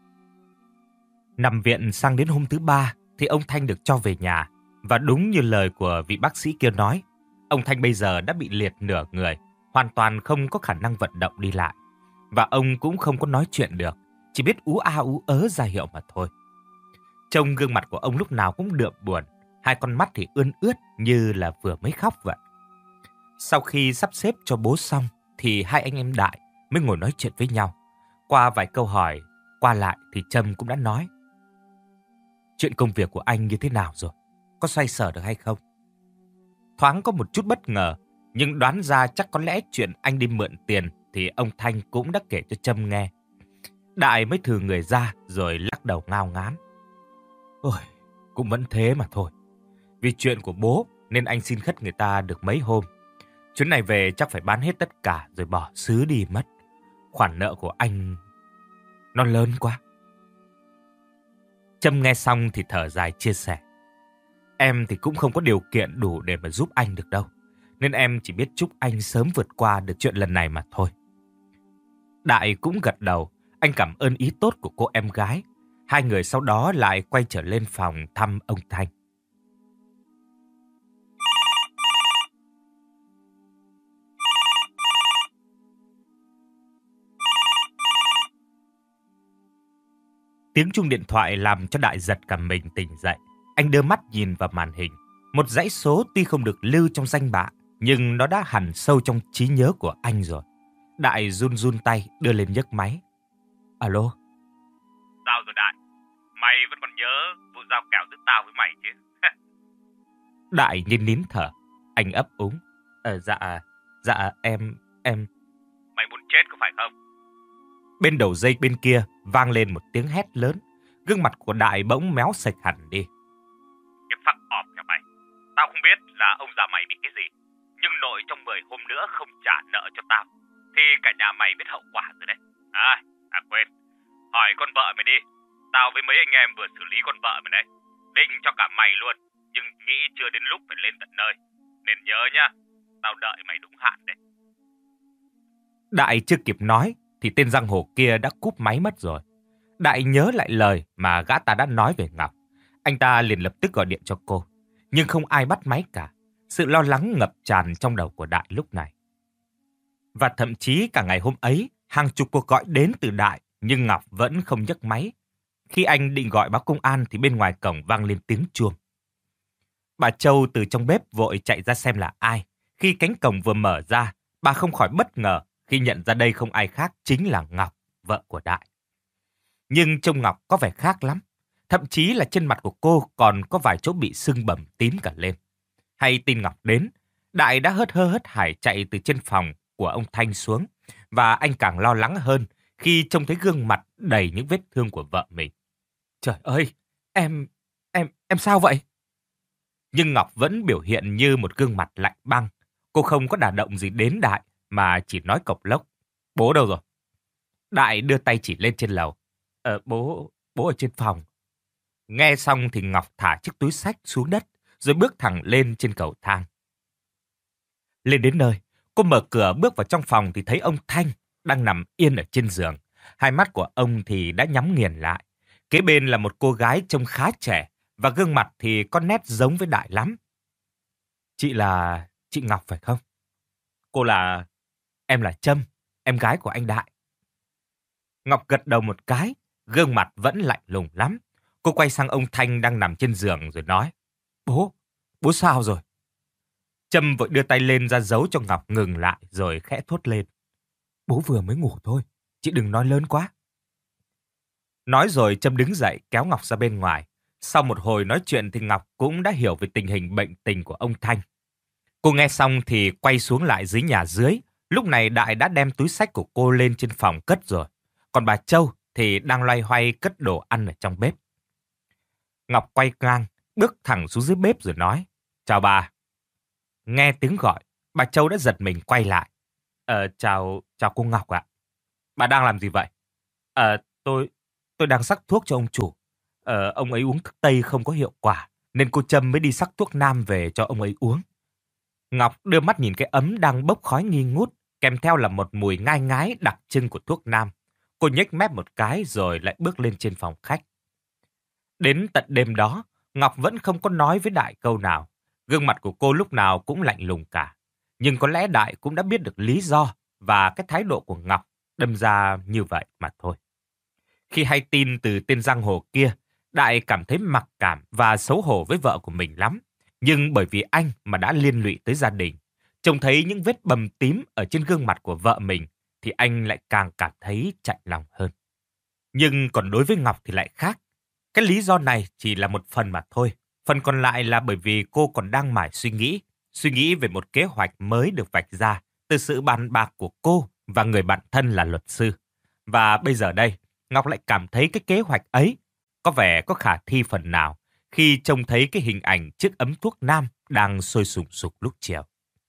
Nằm viện sang đến hôm thứ ba thì ông Thanh được cho về nhà. Và đúng như lời của vị bác sĩ kia nói, ông Thanh bây giờ đã bị liệt nửa người, hoàn toàn không có khả năng vận động đi lại. Và ông cũng không có nói chuyện được, chỉ biết ú a ú ớ ra hiệu mà thôi. Trông gương mặt của ông lúc nào cũng đượm buồn, hai con mắt thì ươn ướt như là vừa mới khóc vậy. Sau khi sắp xếp cho bố xong thì hai anh em Đại mới ngồi nói chuyện với nhau. Qua vài câu hỏi, qua lại thì Trâm cũng đã nói. Chuyện công việc của anh như thế nào rồi? Có xoay sở được hay không? Thoáng có một chút bất ngờ, nhưng đoán ra chắc có lẽ chuyện anh đi mượn tiền thì ông Thanh cũng đã kể cho Trâm nghe. Đại mới thừ người ra rồi lắc đầu ngao ngán. Ôi, cũng vẫn thế mà thôi. Vì chuyện của bố nên anh xin khất người ta được mấy hôm. Chuyến này về chắc phải bán hết tất cả rồi bỏ xứ đi mất. Khoản nợ của anh nó lớn quá. Trâm nghe xong thì thở dài chia sẻ. Em thì cũng không có điều kiện đủ để mà giúp anh được đâu. Nên em chỉ biết chúc anh sớm vượt qua được chuyện lần này mà thôi. Đại cũng gật đầu. Anh cảm ơn ý tốt của cô em gái. Hai người sau đó lại quay trở lên phòng thăm ông Thanh. Tiếng chuông điện thoại làm cho Đại giật cả mình tỉnh dậy. Anh đưa mắt nhìn vào màn hình. Một dãy số tuy không được lưu trong danh bạ, nhưng nó đã hằn sâu trong trí nhớ của anh rồi. Đại run run tay đưa lên nhấc máy. Alo? Sao rồi Đại? Mày vẫn còn nhớ vụ giao kèo giữa tao với mày chứ? Đại nhìn nín thở. Anh ấp úng. Ờ, dạ, dạ em, em... Mày muốn chết có phải không? Bên đầu dây bên kia vang lên một tiếng hét lớn. Gương mặt của Đại bỗng méo sạch hẳn đi. Cái phắc ọp nhà mày. Tao không biết là ông già mày bị cái gì. Nhưng nội trong mười hôm nữa không trả nợ cho tao thì cả nhà mày biết hậu quả rồi đấy. À, à quên. Hỏi con vợ mày đi. Tao với mấy anh em vừa xử lý con vợ mày đấy. Định cho cả mày luôn. Nhưng nghĩ chưa đến lúc phải lên tận nơi. Nên nhớ nhá. Tao đợi mày đúng hạn đấy. Đại chưa kịp nói thì tên giang hồ kia đã cúp máy mất rồi. Đại nhớ lại lời mà gã ta đã nói về Ngọc. Anh ta liền lập tức gọi điện cho cô. Nhưng không ai bắt máy cả. Sự lo lắng ngập tràn trong đầu của Đại lúc này. Và thậm chí cả ngày hôm ấy, hàng chục cuộc gọi đến từ Đại, nhưng Ngọc vẫn không nhấc máy. Khi anh định gọi báo công an thì bên ngoài cổng vang lên tiếng chuông. Bà Châu từ trong bếp vội chạy ra xem là ai. Khi cánh cổng vừa mở ra, bà không khỏi bất ngờ khi nhận ra đây không ai khác chính là Ngọc, vợ của Đại. Nhưng trông Ngọc có vẻ khác lắm. Thậm chí là trên mặt của cô còn có vài chỗ bị sưng bầm tím cả lên. Hay tin Ngọc đến, Đại đã hớt hơ hớt hải chạy từ trên phòng của ông Thanh xuống Và anh càng lo lắng hơn khi trông thấy gương mặt đầy những vết thương của vợ mình. Trời ơi, em, em, em sao vậy? Nhưng Ngọc vẫn biểu hiện như một gương mặt lạnh băng. Cô không có đả động gì đến Đại mà chỉ nói cộc lốc. Bố đâu rồi? Đại đưa tay chỉ lên trên lầu. Ờ, bố, bố ở trên phòng. Nghe xong thì Ngọc thả chiếc túi xách xuống đất rồi bước thẳng lên trên cầu thang. Lên đến nơi, cô mở cửa bước vào trong phòng thì thấy ông Thanh đang nằm yên ở trên giường. Hai mắt của ông thì đã nhắm nghiền lại. Kế bên là một cô gái trông khá trẻ và gương mặt thì có nét giống với Đại lắm. Chị là chị Ngọc phải không? Cô là... Em là Trâm, em gái của anh Đại. Ngọc gật đầu một cái, gương mặt vẫn lạnh lùng lắm. Cô quay sang ông Thanh đang nằm trên giường rồi nói. Bố, bố sao rồi? Trâm vội đưa tay lên ra dấu cho Ngọc ngừng lại rồi khẽ thốt lên. Bố vừa mới ngủ thôi, chị đừng nói lớn quá. Nói rồi Trâm đứng dậy kéo Ngọc ra bên ngoài. Sau một hồi nói chuyện thì Ngọc cũng đã hiểu về tình hình bệnh tình của ông Thanh. Cô nghe xong thì quay xuống lại dưới nhà dưới. Lúc này Đại đã đem túi xách của cô lên trên phòng cất rồi. Còn bà Châu thì đang loay hoay cất đồ ăn ở trong bếp. Ngọc quay ngang, bước thẳng xuống dưới bếp rồi nói. Chào bà. Nghe tiếng gọi, bà Châu đã giật mình quay lại. Ờ, chào, chào cô Ngọc ạ. Bà đang làm gì vậy? Ờ, tôi, tôi đang sắc thuốc cho ông chủ. Ờ, ông ấy uống thuốc tây không có hiệu quả, nên cô Trâm mới đi sắc thuốc nam về cho ông ấy uống. Ngọc đưa mắt nhìn cái ấm đang bốc khói nghi ngút, kèm theo là một mùi ngai ngái đặc trưng của thuốc nam. Cô nhếch mép một cái rồi lại bước lên trên phòng khách. Đến tận đêm đó, Ngọc vẫn không có nói với Đại câu nào. Gương mặt của cô lúc nào cũng lạnh lùng cả. Nhưng có lẽ Đại cũng đã biết được lý do và cái thái độ của Ngọc đâm ra như vậy mà thôi. Khi hay tin từ tên giang hồ kia, Đại cảm thấy mặc cảm và xấu hổ với vợ của mình lắm. Nhưng bởi vì anh mà đã liên lụy tới gia đình, trông thấy những vết bầm tím ở trên gương mặt của vợ mình, thì anh lại càng cảm thấy chạnh lòng hơn. Nhưng còn đối với Ngọc thì lại khác. Cái lý do này chỉ là một phần mà thôi. Phần còn lại là bởi vì cô còn đang mải suy nghĩ. Suy nghĩ về một kế hoạch mới được vạch ra từ sự bàn bạc của cô và người bạn thân là luật sư. Và bây giờ đây, Ngọc lại cảm thấy cái kế hoạch ấy có vẻ có khả thi phần nào khi trông thấy cái hình ảnh chiếc ấm thuốc nam đang sôi sùng sục lúc chiều.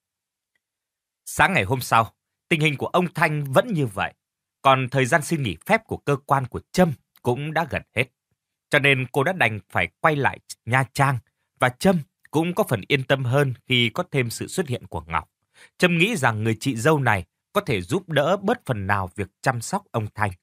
Sáng ngày hôm sau, tình hình của ông Thanh vẫn như vậy. Còn thời gian xin nghỉ phép của cơ quan của Trâm cũng đã gần hết. Cho nên cô đã đành phải quay lại Nha Trang. Và Trâm cũng có phần yên tâm hơn khi có thêm sự xuất hiện của Ngọc. Trâm nghĩ rằng người chị dâu này có thể giúp đỡ bớt phần nào việc chăm sóc ông Thanh.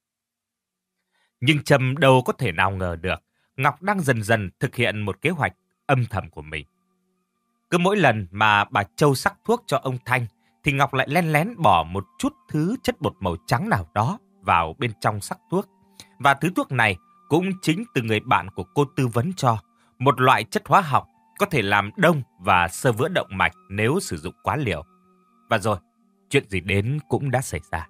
Nhưng Trâm đâu có thể nào ngờ được Ngọc đang dần dần thực hiện một kế hoạch âm thầm của mình. Cứ mỗi lần mà bà Châu sắc thuốc cho ông Thanh thì Ngọc lại len lén bỏ một chút thứ chất bột màu trắng nào đó vào bên trong sắc thuốc. Và thứ thuốc này cũng chính từ người bạn của cô tư vấn cho, một loại chất hóa học có thể làm đông và xơ vữa động mạch nếu sử dụng quá liều. Và rồi, chuyện gì đến cũng đã xảy ra.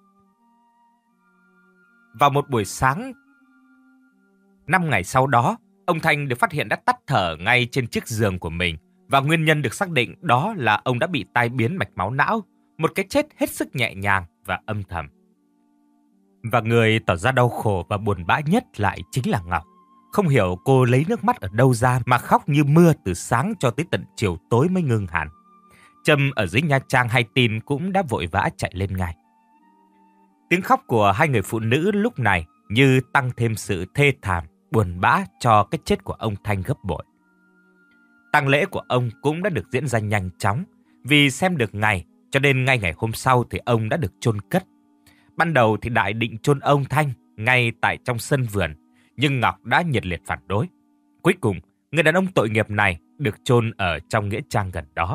Vào một buổi sáng, năm ngày sau đó, ông Thanh được phát hiện đã tắt thở ngay trên chiếc giường của mình. Và nguyên nhân được xác định đó là ông đã bị tai biến mạch máu não, một cái chết hết sức nhẹ nhàng và âm thầm. Và người tỏ ra đau khổ và buồn bã nhất lại chính là Ngọc. Không hiểu cô lấy nước mắt ở đâu ra mà khóc như mưa từ sáng cho tới tận chiều tối mới ngưng hẳn. Trâm ở dưới Nha Trang hay tin cũng đã vội vã chạy lên ngay. Tiếng khóc của hai người phụ nữ lúc này như tăng thêm sự thê thảm, buồn bã cho cái chết của ông Thanh gấp bội. Tang lễ của ông cũng đã được diễn ra nhanh chóng. Vì xem được ngày, cho nên ngay ngày hôm sau thì ông đã được chôn cất. Ban đầu thì Đại định chôn ông Thanh ngay tại trong sân vườn, nhưng Ngọc đã nhiệt liệt phản đối. Cuối cùng, người đàn ông tội nghiệp này được chôn ở trong nghĩa trang gần đó.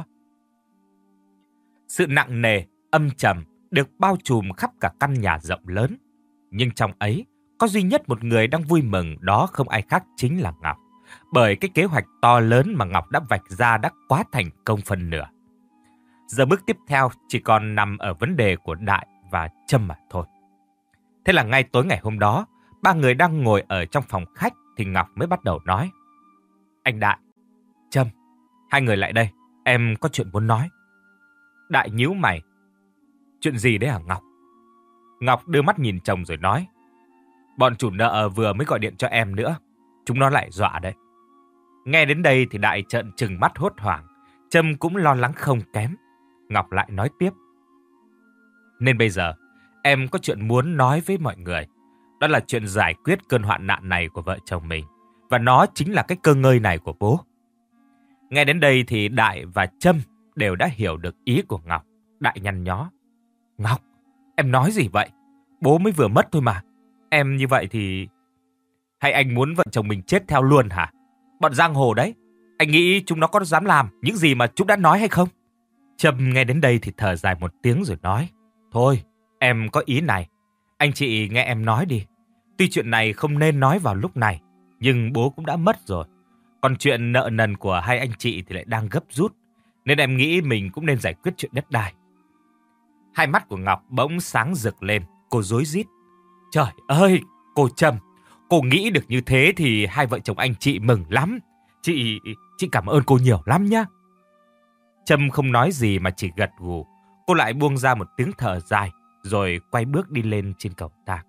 Sự nặng nề, âm trầm được bao trùm khắp cả căn nhà rộng lớn. Nhưng trong ấy, có duy nhất một người đang vui mừng, đó không ai khác chính là Ngọc. Bởi cái kế hoạch to lớn mà Ngọc đã vạch ra đã quá thành công phần nửa. Giờ bước tiếp theo chỉ còn nằm ở vấn đề của Đại và Trâm mà thôi. Thế là ngay tối ngày hôm đó, ba người đang ngồi ở trong phòng khách thì Ngọc mới bắt đầu nói. Anh Đại, Trâm, hai người lại đây, em có chuyện muốn nói. Đại nhíu mày. Chuyện gì đấy hả Ngọc? Ngọc đưa mắt nhìn chồng rồi nói. Bọn chủ nợ vừa mới gọi điện cho em nữa. Chúng nó lại dọa đấy. Nghe đến đây thì Đại trợn trừng mắt hốt hoảng. Trâm cũng lo lắng không kém. Ngọc lại nói tiếp. Nên bây giờ em có chuyện muốn nói với mọi người. Đó là chuyện giải quyết cơn hoạn nạn này của vợ chồng mình. Và nó chính là cái cơ ngơi này của bố. Nghe đến đây thì Đại và Trâm đều đã hiểu được ý của Ngọc. Đại nhăn nhó. Ngọc, em nói gì vậy? Bố mới vừa mất thôi mà. Em như vậy thì... Hay anh muốn vợ chồng mình chết theo luôn hả? Bọn giang hồ đấy. Anh nghĩ chúng nó có dám làm những gì mà chúng đã nói hay không? Trâm nghe đến đây thì thở dài một tiếng rồi nói. Thôi, em có ý này. Anh chị nghe em nói đi. Tuy chuyện này không nên nói vào lúc này, nhưng bố cũng đã mất rồi. Còn chuyện nợ nần của hai anh chị thì lại đang gấp rút. Nên em nghĩ mình cũng nên giải quyết chuyện đất đai. Hai mắt của Ngọc bỗng sáng rực lên. Cô rối rít. Trời ơi, cô Trâm, cô nghĩ được như thế thì hai vợ chồng anh chị mừng lắm. Chị, chị cảm ơn cô nhiều lắm nhá. Trâm không nói gì mà chỉ gật gù. Cô lại buông ra một tiếng thở dài, rồi quay bước đi lên trên cầu thang.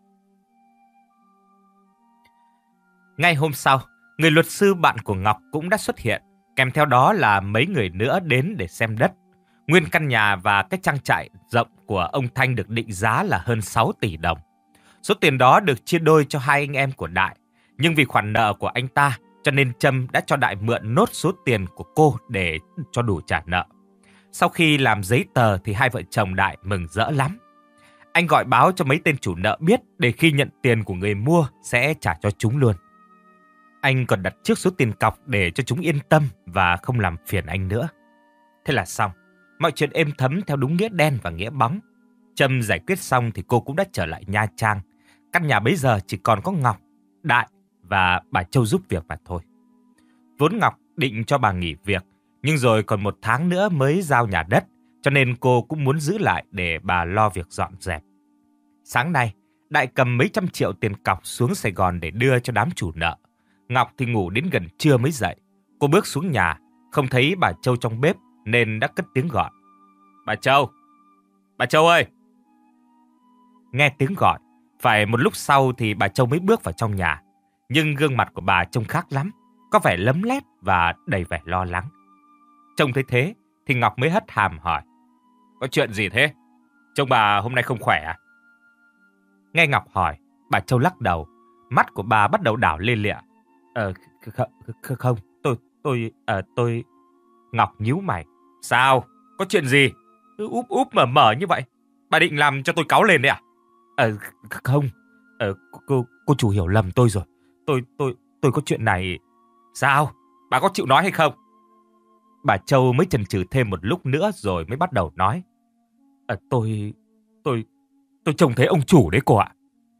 Ngay hôm sau, người luật sư bạn của Ngọc cũng đã xuất hiện. Kèm theo đó là mấy người nữa đến để xem đất. Nguyên căn nhà và cái trang trại rộng của ông Thanh được định giá là hơn sáu tỷ đồng. Số tiền đó được chia đôi cho hai anh em của Đại. Nhưng vì khoản nợ của anh ta, cho nên Trâm đã cho Đại mượn nốt số tiền của cô để cho đủ trả nợ. Sau khi làm giấy tờ thì hai vợ chồng Đại mừng rỡ lắm. Anh gọi báo cho mấy tên chủ nợ biết để khi nhận tiền của người mua sẽ trả cho chúng luôn. Anh còn đặt trước số tiền cọc để cho chúng yên tâm và không làm phiền anh nữa. Thế là xong. Mọi chuyện êm thấm theo đúng nghĩa đen và nghĩa bóng. Trâm giải quyết xong thì cô cũng đã trở lại Nha Trang. Căn nhà bấy giờ chỉ còn có Ngọc, Đại và bà Châu giúp việc mà thôi. Vốn Ngọc định cho bà nghỉ việc, nhưng rồi còn một tháng nữa mới giao nhà đất, cho nên cô cũng muốn giữ lại để bà lo việc dọn dẹp. Sáng nay, Đại cầm mấy trăm triệu tiền cọc xuống Sài Gòn để đưa cho đám chủ nợ. Ngọc thì ngủ đến gần trưa mới dậy. Cô bước xuống nhà, không thấy bà Châu trong bếp nên đã cất tiếng gọi. Bà Châu! Bà Châu ơi! Nghe tiếng gọi, phải một lúc sau thì bà Châu mới bước vào trong nhà. Nhưng gương mặt của bà trông khác lắm, có vẻ lấm lét và đầy vẻ lo lắng. Trông thấy thế thì Ngọc mới hất hàm hỏi. Có chuyện gì thế? Trông bà hôm nay không khỏe à? Nghe Ngọc hỏi, bà Châu lắc đầu. Mắt của bà bắt đầu đảo lê lịa. Ờ, không, tôi, tôi, ờ, tôi... Ngọc nhíu mày. Sao? Có chuyện gì? Úp úp mở mở như vậy. Bà định làm cho tôi cáu lên đấy à? Ờ, không. Ờ, cô, cô chủ hiểu lầm tôi rồi. Tôi, tôi, tôi có chuyện này. Sao? Bà có chịu nói hay không? Bà Châu mới chần chừ thêm một lúc nữa rồi mới bắt đầu nói. Ờ, tôi, tôi, tôi trông thấy ông chủ đấy cô ạ.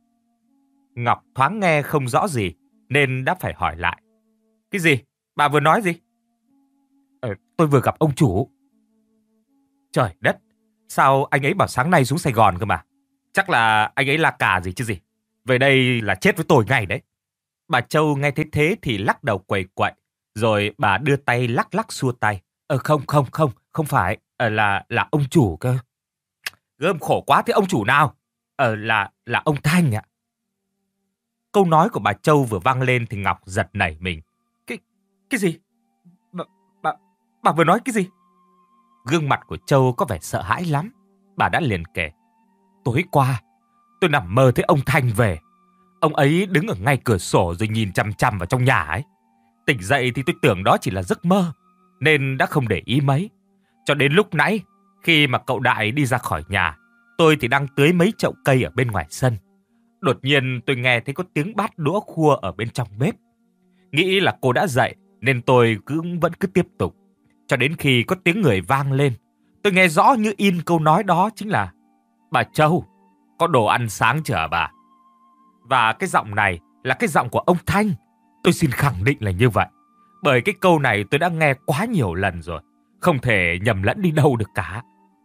Ngọc thoáng nghe không rõ gì nên đã phải hỏi lại. Cái gì? Bà vừa nói gì? Ờ, tôi vừa gặp ông chủ. Trời đất, sao anh ấy bảo sáng nay xuống Sài Gòn cơ mà? Chắc là anh ấy la cà gì chứ gì. Về đây là chết với tôi ngay đấy. Bà Châu nghe thấy thế thì lắc đầu quẩy quậy. Rồi bà đưa tay lắc lắc xua tay. Ờ không, không, không, không phải. Ờ là, là ông chủ cơ. Gớm khổ quá, thế ông chủ nào? Ờ là, là ông Thanh ạ. Câu nói của bà Châu vừa vang lên thì Ngọc giật nảy mình. Cái, cái gì? Bà, bà, bà vừa nói cái gì? Gương mặt của Châu có vẻ sợ hãi lắm. Bà đã liền kể. Tối qua, tôi nằm mơ thấy ông Thanh về. Ông ấy đứng ở ngay cửa sổ rồi nhìn chằm chằm vào trong nhà ấy. Tỉnh dậy thì tôi tưởng đó chỉ là giấc mơ, nên đã không để ý mấy. Cho đến lúc nãy, khi mà cậu Đại đi ra khỏi nhà, tôi thì đang tưới mấy chậu cây ở bên ngoài sân. Đột nhiên tôi nghe thấy có tiếng bát đũa khua ở bên trong bếp. Nghĩ là cô đã dậy nên tôi cứ vẫn cứ tiếp tục. Cho đến khi có tiếng người vang lên, tôi nghe rõ như in câu nói đó chính là: Bà Châu, có đồ ăn sáng chưa hả bà? Và cái giọng này là cái giọng của ông Thanh. Tôi xin khẳng định là như vậy. Bởi cái câu này tôi đã nghe quá nhiều lần rồi, không thể nhầm lẫn đi đâu được cả.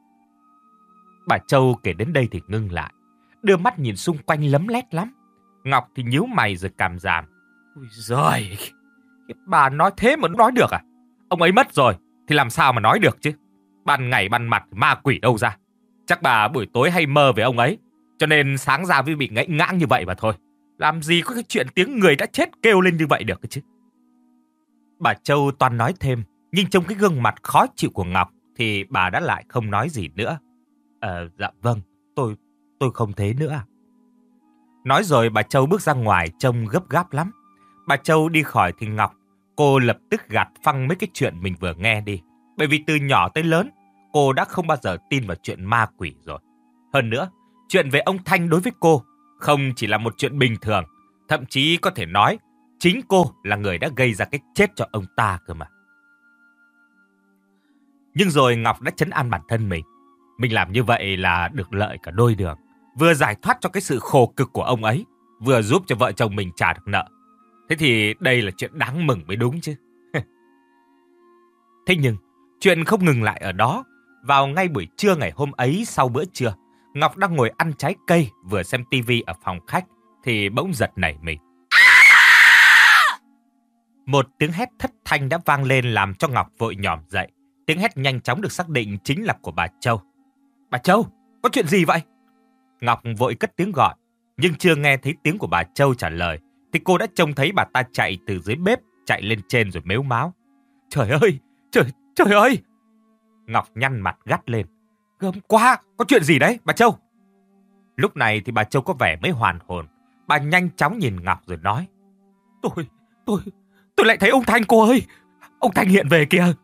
Bà Châu kể đến đây thì ngưng lại, đưa mắt nhìn xung quanh lấm lét lắm. Ngọc thì nhíu mày rồi cảm giảm. Ui giời, bà nói thế mà nói được à? Ông ấy mất rồi thì làm sao mà nói được chứ? Ban ngày ban mặt ma quỷ đâu ra? Chắc bà buổi tối hay mơ về ông ấy, Cho nên sáng ra mới bị ngãy ngãng như vậy mà thôi. Làm gì có cái chuyện tiếng người đã chết kêu lên như vậy được chứ. Bà Châu toàn nói thêm, nhưng trong cái gương mặt khó chịu của Ngọc thì bà đã lại không nói gì nữa. Ờ, dạ vâng, tôi, tôi không thế nữa. Nói rồi bà Châu bước ra ngoài trông gấp gáp lắm. Bà Châu đi khỏi thì Ngọc, cô lập tức gạt phăng mấy cái chuyện mình vừa nghe đi. Bởi vì từ nhỏ tới lớn, cô đã không bao giờ tin vào chuyện ma quỷ rồi. Hơn nữa, chuyện về ông Thanh đối với cô không chỉ là một chuyện bình thường, thậm chí có thể nói chính cô là người đã gây ra cái chết cho ông ta cơ mà. Nhưng rồi Ngọc đã trấn an bản thân mình. Mình làm như vậy là được lợi cả đôi đường. Vừa giải thoát cho cái sự khổ cực của ông ấy, vừa giúp cho vợ chồng mình trả được nợ. Thế thì đây là chuyện đáng mừng mới đúng chứ. Thế nhưng, chuyện không ngừng lại ở đó. Vào ngay buổi trưa ngày hôm ấy sau bữa trưa, Ngọc đang ngồi ăn trái cây vừa xem tivi ở phòng khách thì bỗng giật nảy mình. Một tiếng hét thất thanh đã vang lên làm cho Ngọc vội nhòm dậy. Tiếng hét nhanh chóng được xác định chính là của bà Châu. Bà Châu, có chuyện gì vậy? Ngọc vội cất tiếng gọi, nhưng chưa nghe thấy tiếng của bà Châu trả lời thì cô đã trông thấy bà ta chạy từ dưới bếp chạy lên trên rồi mếu máo. Trời ơi, trời, trời ơi! Ngọc nhăn mặt gắt lên. Gớm quá, có chuyện gì đấy, bà Châu? Lúc này thì bà Châu có vẻ mới hoàn hồn. Bà nhanh chóng nhìn Ngọc rồi nói. Tôi, tôi, tôi lại thấy ông Thanh cô ơi! Ông Thanh hiện về kìa!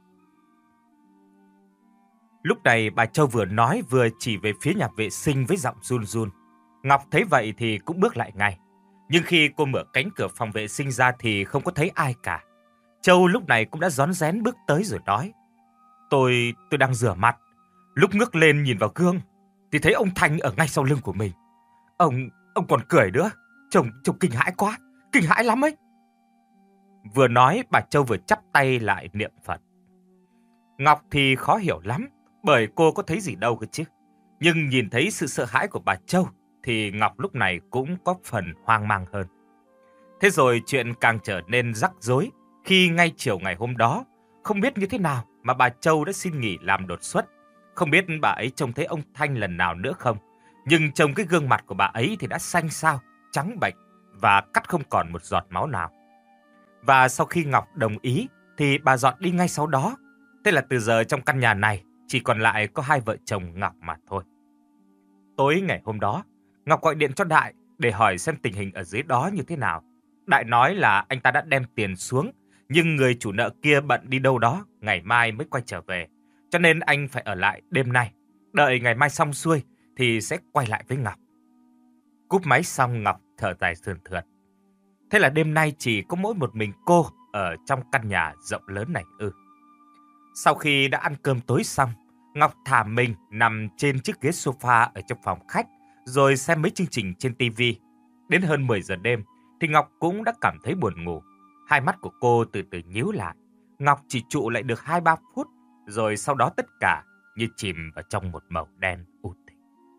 Lúc này bà Châu vừa nói vừa chỉ về phía nhà vệ sinh với giọng run run. Ngọc thấy vậy thì cũng bước lại ngay. Nhưng khi cô mở cánh cửa phòng vệ sinh ra thì không có thấy ai cả. Châu lúc này cũng đã rón rén bước tới rồi nói. Tôi, tôi đang rửa mặt. Lúc ngước lên nhìn vào gương thì thấy ông Thanh ở ngay sau lưng của mình. Ông, ông còn cười nữa. Trông, trông kinh hãi quá, kinh hãi lắm ấy. Vừa nói bà Châu vừa chắp tay lại niệm Phật. Ngọc thì khó hiểu lắm, bởi cô có thấy gì đâu cơ chứ. Nhưng nhìn thấy sự sợ hãi của bà Châu thì Ngọc lúc này cũng có phần hoang mang hơn. Thế rồi chuyện càng trở nên rắc rối khi ngay chiều ngày hôm đó, không biết như thế nào mà bà Châu đã xin nghỉ làm đột xuất. Không biết bà ấy trông thấy ông Thanh lần nào nữa không, nhưng trông cái gương mặt của bà ấy thì đã xanh xao, trắng bệch và cắt không còn một giọt máu nào. Và sau khi Ngọc đồng ý thì bà dọn đi ngay sau đó. Thế là từ giờ trong căn nhà này chỉ còn lại có hai vợ chồng Ngọc mà thôi. Tối ngày hôm đó, Ngọc gọi điện cho Đại để hỏi xem tình hình ở dưới đó như thế nào. Đại nói là anh ta đã đem tiền xuống, nhưng người chủ nợ kia bận đi đâu đó, ngày mai mới quay trở về. Cho nên anh phải ở lại đêm nay, đợi ngày mai xong xuôi thì sẽ quay lại với Ngọc. Cúp máy xong Ngọc thở dài sườn thượt. Thế là đêm nay chỉ có mỗi một mình cô ở trong căn nhà rộng lớn này ư. Sau khi đã ăn cơm tối xong, Ngọc thả mình nằm trên chiếc ghế sofa ở trong phòng khách, rồi xem mấy chương trình trên tivi. Đến hơn mười giờ đêm thì Ngọc cũng đã cảm thấy buồn ngủ. Hai mắt của cô từ từ nhíu lại. Ngọc chỉ trụ lại được hai ba phút, rồi sau đó tất cả như chìm vào trong một màu đen u tịch.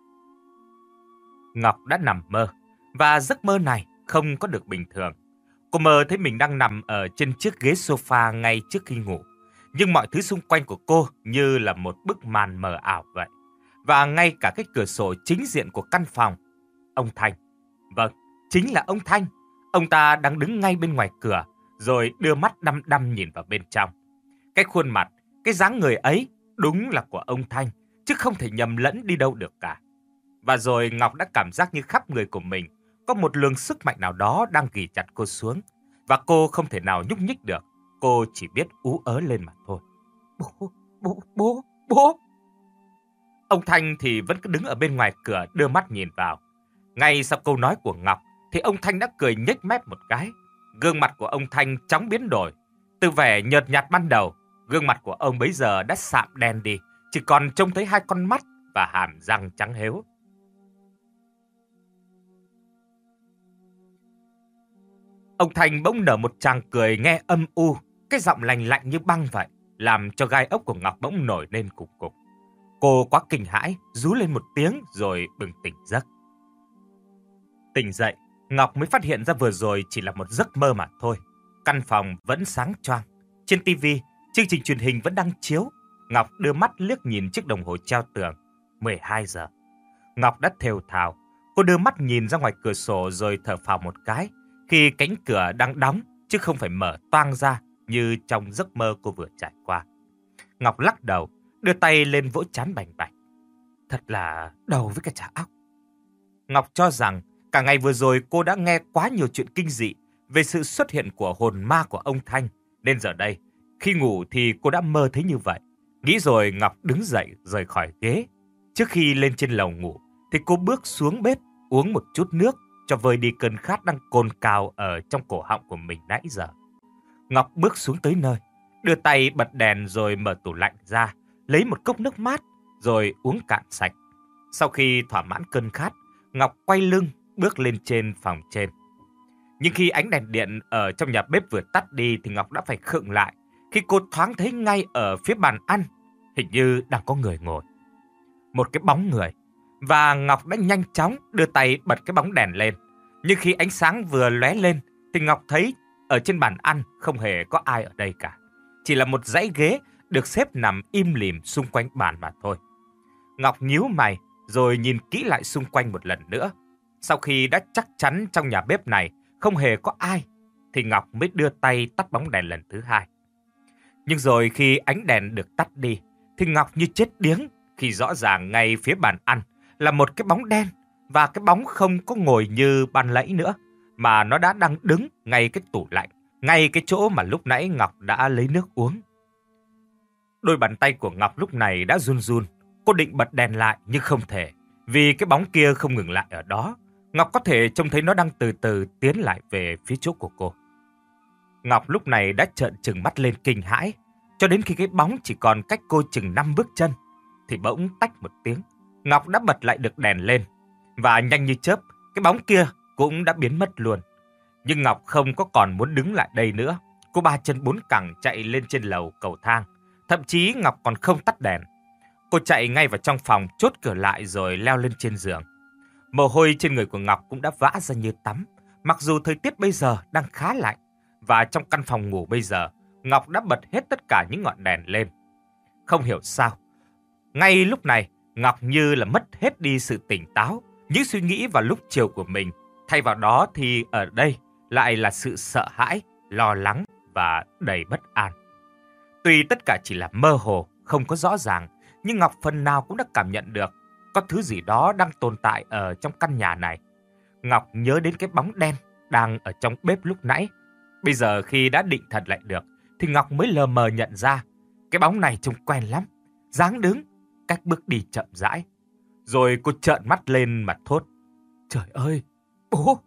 Ngọc đã nằm mơ, và giấc mơ này không có được bình thường. Cô mơ thấy mình đang nằm ở trên chiếc ghế sofa ngay trước khi ngủ. Nhưng mọi thứ xung quanh của cô như là một bức màn mờ ảo vậy. Và ngay cả cái cửa sổ chính diện của căn phòng, ông Thanh, vâng, chính là ông Thanh. Ông ta đang đứng ngay bên ngoài cửa, rồi đưa mắt đăm đăm nhìn vào bên trong. Cái khuôn mặt, cái dáng người ấy đúng là của ông Thanh, chứ không thể nhầm lẫn đi đâu được cả. Và rồi Ngọc đã cảm giác như khắp người của mình có một luồng sức mạnh nào đó đang ghì chặt cô xuống. Và cô không thể nào nhúc nhích được. Cô chỉ biết ú ớ lên mà thôi. Bố, bố, bố, bố. Ông Thanh thì vẫn cứ đứng ở bên ngoài cửa đưa mắt nhìn vào. Ngay sau câu nói của Ngọc thì ông Thanh đã cười nhếch mép một cái. Gương mặt của ông Thanh chóng biến đổi. Từ vẻ nhợt nhạt ban đầu, gương mặt của ông bấy giờ đã sạm đen đi, chỉ còn trông thấy hai con mắt và hàm răng trắng hếu. Ông Thanh bỗng nở một tràng cười nghe âm u, cái giọng lành lạnh như băng vậy, làm cho gai ốc của Ngọc bỗng nổi lên cục cục. Cô quá kinh hãi, rú lên một tiếng rồi bừng tỉnh giấc. Tỉnh dậy, Ngọc mới phát hiện ra vừa rồi chỉ là một giấc mơ mà thôi. Căn phòng vẫn sáng choang. Trên tivi, chương trình truyền hình vẫn đang chiếu. Ngọc đưa mắt liếc nhìn chiếc đồng hồ treo tường. mười hai giờ. Ngọc đã thều thào. Cô đưa mắt nhìn ra ngoài cửa sổ rồi thở phào một cái khi cánh cửa đang đóng chứ không phải mở toang ra như trong giấc mơ cô vừa trải qua. Ngọc lắc đầu, đưa tay lên vỗ trán bành bạch. Thật là đầu với cái chả óc. Ngọc cho rằng cả ngày vừa rồi cô đã nghe quá nhiều chuyện kinh dị về sự xuất hiện của hồn ma của ông Thanh, nên giờ đây, khi ngủ thì cô đã mơ thấy như vậy. Nghĩ rồi Ngọc đứng dậy rời khỏi ghế. Trước khi lên trên lầu ngủ thì cô bước xuống bếp uống một chút nước cho vơi đi cơn khát đang cồn cào ở trong cổ họng của mình nãy giờ. Ngọc bước xuống tới nơi, đưa tay bật đèn rồi mở tủ lạnh ra, lấy một cốc nước mát rồi uống cạn sạch. Sau khi thỏa mãn cơn khát, Ngọc quay lưng bước lên trên phòng trên. Nhưng khi ánh đèn điện ở trong nhà bếp vừa tắt đi thì Ngọc đã phải khựng lại khi cô thoáng thấy ngay ở phía bàn ăn hình như đang có người ngồi. Một cái bóng người. Và Ngọc đã nhanh chóng đưa tay bật cái bóng đèn lên. Nhưng khi ánh sáng vừa lóe lên thì Ngọc thấy ở trên bàn ăn không hề có ai ở đây cả. Chỉ là một dãy ghế được xếp nằm im lìm xung quanh bàn mà thôi. Ngọc nhíu mày rồi nhìn kỹ lại xung quanh một lần nữa. Sau khi đã chắc chắn trong nhà bếp này không hề có ai thì Ngọc mới đưa tay tắt bóng đèn lần thứ hai. Nhưng rồi khi ánh đèn được tắt đi thì Ngọc như chết điếng khi rõ ràng ngay phía bàn ăn là một cái bóng đen, và cái bóng không có ngồi như ban nãy nữa mà nó đã đang đứng ngay cái tủ lạnh, ngay cái chỗ mà lúc nãy Ngọc đã lấy nước uống. Đôi bàn tay của Ngọc lúc này đã run run. Cô định bật đèn lại nhưng không thể, vì cái bóng kia không ngừng lại ở đó. Ngọc có thể trông thấy nó đang từ từ tiến lại về phía chỗ của cô. Ngọc lúc này đã trợn trừng mắt lên kinh hãi, cho đến khi cái bóng chỉ còn cách cô chừng năm bước chân thì bỗng tách một tiếng, Ngọc đã bật lại được đèn lên, và nhanh như chớp cái bóng kia cũng đã biến mất luôn. Nhưng Ngọc không có còn muốn đứng lại đây nữa. Cô ba chân bốn cẳng chạy lên trên lầu cầu thang. Thậm chí Ngọc còn không tắt đèn. Cô chạy ngay vào trong phòng, chốt cửa lại rồi leo lên trên giường. Mồ hôi trên người của Ngọc cũng đã vã ra như tắm. Mặc dù thời tiết bây giờ đang khá lạnh, và trong căn phòng ngủ bây giờ Ngọc đã bật hết tất cả những ngọn đèn lên. Không hiểu sao, ngay lúc này Ngọc như là mất hết đi sự tỉnh táo, những suy nghĩ vào lúc chiều của mình. Thay vào đó thì ở đây lại là sự sợ hãi, lo lắng và đầy bất an. Tuy tất cả chỉ là mơ hồ, không có rõ ràng, nhưng Ngọc phần nào cũng đã cảm nhận được có thứ gì đó đang tồn tại ở trong căn nhà này. Ngọc nhớ đến cái bóng đen đang ở trong bếp lúc nãy. Bây giờ khi đã định thần lại được thì Ngọc mới lờ mờ nhận ra cái bóng này trông quen lắm, dáng đứng, cách bước đi chậm rãi. Rồi cô trợn mắt lên mà thốt: Trời ơi, bố!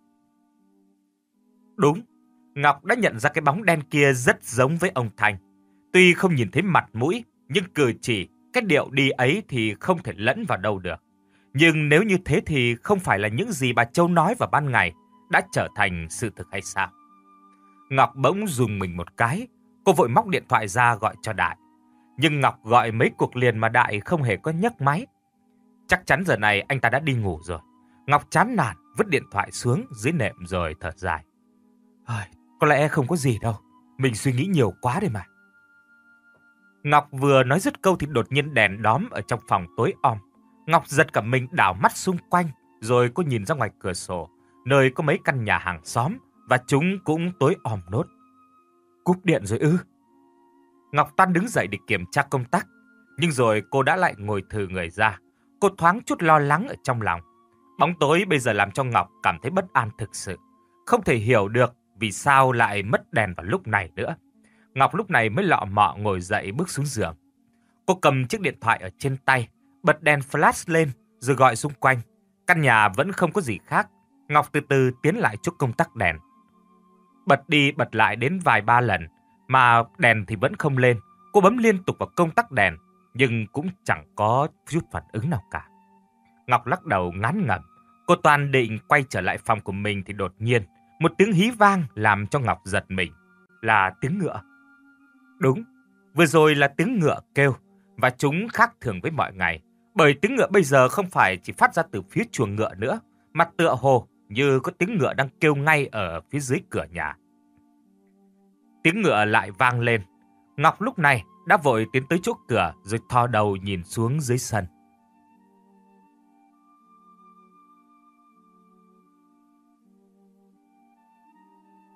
Đúng, Ngọc đã nhận ra cái bóng đen kia rất giống với ông Thành. Tuy không nhìn thấy mặt mũi, nhưng cử chỉ, cái điệu đi ấy thì không thể lẫn vào đâu được. Nhưng nếu như thế thì không phải là những gì bà Châu nói vào ban ngày đã trở thành sự thực hay sao? Ngọc bỗng rùng mình một cái, cô vội móc điện thoại ra gọi cho Đại. Nhưng Ngọc gọi mấy cuộc liền mà Đại không hề có nhấc máy. Chắc chắn giờ này anh ta đã đi ngủ rồi. Ngọc chán nản vứt điện thoại xuống dưới nệm rồi thở dài. Có lẽ không có gì đâu, mình suy nghĩ nhiều quá đây mà. Ngọc vừa nói dứt câu thì đột nhiên đèn đóm ở trong phòng tối om. Ngọc giật cả mình đảo mắt xung quanh, rồi cô nhìn ra ngoài cửa sổ, nơi có mấy căn nhà hàng xóm, và chúng cũng tối om nốt. Cúp điện rồi ư? Ngọc toan đứng dậy để kiểm tra công tắc, nhưng rồi cô đã lại ngồi thừ người ra. Cô thoáng chút lo lắng ở trong lòng. Bóng tối bây giờ làm cho Ngọc cảm thấy bất an thực sự. Không thể hiểu được vì sao lại mất đèn vào lúc này nữa. Ngọc lúc này mới lọ mọ ngồi dậy bước xuống giường. Cô cầm chiếc điện thoại ở trên tay, bật đèn flash lên rồi gọi xung quanh. Căn nhà vẫn không có gì khác. Ngọc từ từ tiến lại chỗ công tắc đèn. Bật đi bật lại đến vài ba lần mà đèn thì vẫn không lên. Cô bấm liên tục vào công tắc đèn nhưng cũng chẳng có chút phản ứng nào cả. Ngọc lắc đầu ngán ngẩm. Cô toàn định quay trở lại phòng của mình thì đột nhiên một tiếng hí vang làm cho Ngọc giật mình. Là tiếng ngựa. Đúng, vừa rồi là tiếng ngựa kêu, và chúng khác thường với mọi ngày. Bởi tiếng ngựa bây giờ không phải chỉ phát ra từ phía chuồng ngựa nữa, mà tựa hồ như có tiếng ngựa đang kêu ngay ở phía dưới cửa nhà. Tiếng ngựa lại vang lên. Ngọc lúc này đã vội tiến tới chỗ cửa rồi thò đầu nhìn xuống dưới sân.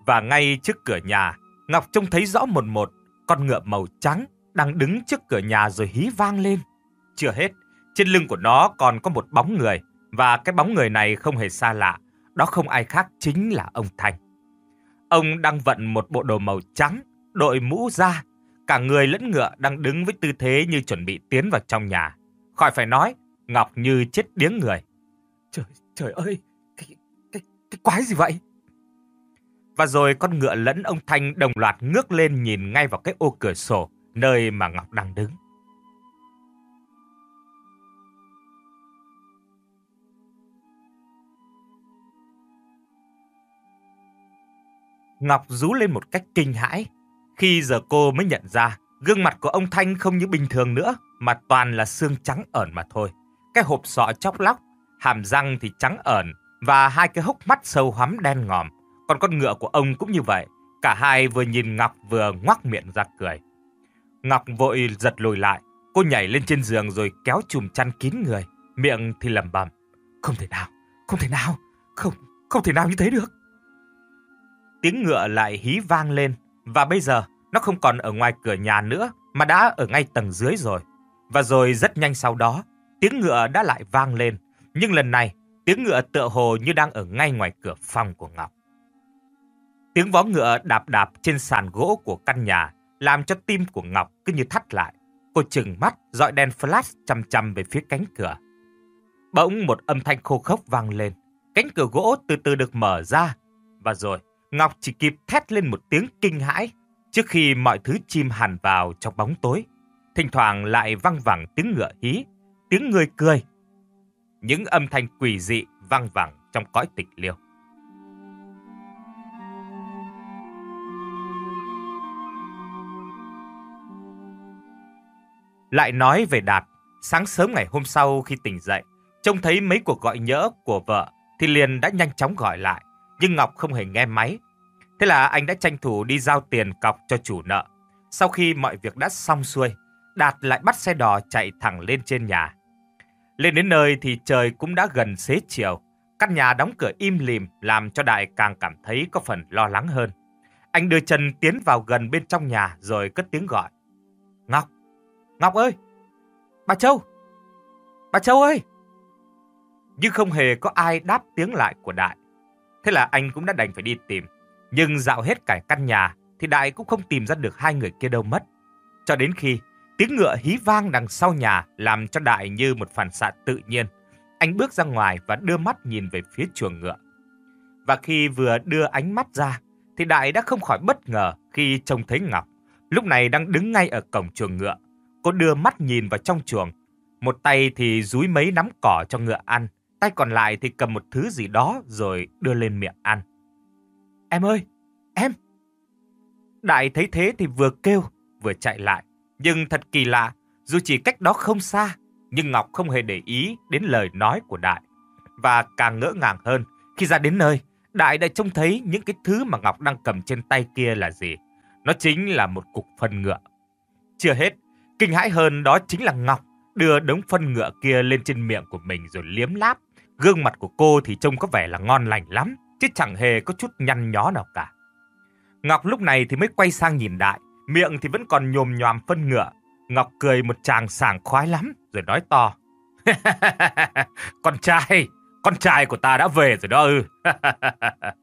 Và ngay trước cửa nhà, Ngọc trông thấy rõ một một con ngựa màu trắng đang đứng trước cửa nhà rồi hí vang lên. Chưa hết, trên lưng của nó còn có một bóng người, và cái bóng người này không hề xa lạ, đó không ai khác chính là ông Thanh. Ông đang vận một bộ đồ màu trắng, đội mũ da, cả người lẫn ngựa đang đứng với tư thế như chuẩn bị tiến vào trong nhà. Khỏi phải nói, Ngọc như chết điếng người. Trời, trời ơi, cái, cái, cái quái gì vậy? Và rồi con ngựa lẫn ông Thanh đồng loạt ngước lên nhìn ngay vào cái ô cửa sổ nơi mà Ngọc đang đứng. Ngọc rú lên một cách kinh hãi. Khi giờ cô mới nhận ra, gương mặt của ông Thanh không như bình thường nữa, mà toàn là xương trắng ởn mà thôi. Cái hộp sọ chóc lóc, hàm răng thì trắng ởn, và hai cái hốc mắt sâu hoắm đen ngòm. Còn con ngựa của ông cũng như vậy. Cả hai vừa nhìn Ngọc vừa ngoác miệng ra cười. Ngọc vội giật lùi lại. Cô nhảy lên trên giường rồi kéo chùm chăn kín người. Miệng thì lẩm bẩm: Không thể nào, không thể nào, không, không thể nào như thế được. Tiếng ngựa lại hí vang lên. Và bây giờ nó không còn ở ngoài cửa nhà nữa, mà đã ở ngay tầng dưới rồi. Và rồi rất nhanh sau đó, tiếng ngựa đã lại vang lên. Nhưng lần này, tiếng ngựa tựa hồ như đang ở ngay ngoài cửa phòng của Ngọc. Tiếng vó ngựa đạp đạp trên sàn gỗ của căn nhà làm cho tim của Ngọc cứ như thắt lại. Cô trừng mắt, dọi đèn flash chằm chằm về phía cánh cửa. Bỗng một âm thanh khô khốc vang lên. Cánh cửa gỗ từ từ được mở ra. Và rồi, Ngọc chỉ kịp thét lên một tiếng kinh hãi trước khi mọi thứ chìm hẳn vào trong bóng tối. Thỉnh thoảng lại văng vẳng tiếng ngựa hí, tiếng người cười. Những âm thanh quỷ dị văng vẳng trong cõi tịch liêu. Lại nói về Đạt, sáng sớm ngày hôm sau khi tỉnh dậy, trông thấy mấy cuộc gọi nhỡ của vợ thì liền đã nhanh chóng gọi lại, nhưng Ngọc không hề nghe máy. Thế là anh đã tranh thủ đi giao tiền cọc cho chủ nợ. Sau khi mọi việc đã xong xuôi, Đạt lại bắt xe đò chạy thẳng lên trên nhà. Lên đến nơi thì trời cũng đã gần xế chiều. Căn nhà đóng cửa im lìm làm cho Đại càng cảm thấy có phần lo lắng hơn. Anh đưa chân tiến vào gần bên trong nhà rồi cất tiếng gọi: Ngọc! Ngọc ơi! Bà Châu! Bà Châu ơi! Nhưng không hề có ai đáp tiếng lại của Đại. Thế là anh cũng đã đành phải đi tìm. Nhưng dạo hết cả căn nhà thì Đại cũng không tìm ra được hai người kia đâu mất. Cho đến khi tiếng ngựa hí vang đằng sau nhà làm cho Đại như một phản xạ tự nhiên. Anh bước ra ngoài và đưa mắt nhìn về phía chuồng ngựa. Và khi vừa đưa ánh mắt ra thì Đại đã không khỏi bất ngờ khi trông thấy Ngọc lúc này đang đứng ngay ở cổng chuồng ngựa. Cô đưa mắt nhìn vào trong chuồng. Một tay thì dúi mấy nắm cỏ cho ngựa ăn, tay còn lại thì cầm một thứ gì đó rồi đưa lên miệng ăn. Em ơi! Em! Đại thấy thế thì vừa kêu vừa chạy lại. Nhưng thật kỳ lạ, dù chỉ cách đó không xa, nhưng Ngọc không hề để ý đến lời nói của Đại. Và càng ngỡ ngàng hơn, khi ra đến nơi, Đại đã trông thấy những cái thứ mà Ngọc đang cầm trên tay kia là gì. Nó chính là một cục phân ngựa. Chưa hết, kinh hãi hơn đó chính là Ngọc đưa đống phân ngựa kia lên trên miệng của mình rồi liếm láp. Gương mặt của cô thì trông có vẻ là ngon lành lắm, chứ chẳng hề có chút nhăn nhó nào cả. Ngọc lúc này thì mới quay sang nhìn Đại, miệng thì vẫn còn nhồm nhoàm phân ngựa. Ngọc cười một tràng sảng khoái lắm rồi nói to: Con trai, con trai của ta đã về rồi đó ư.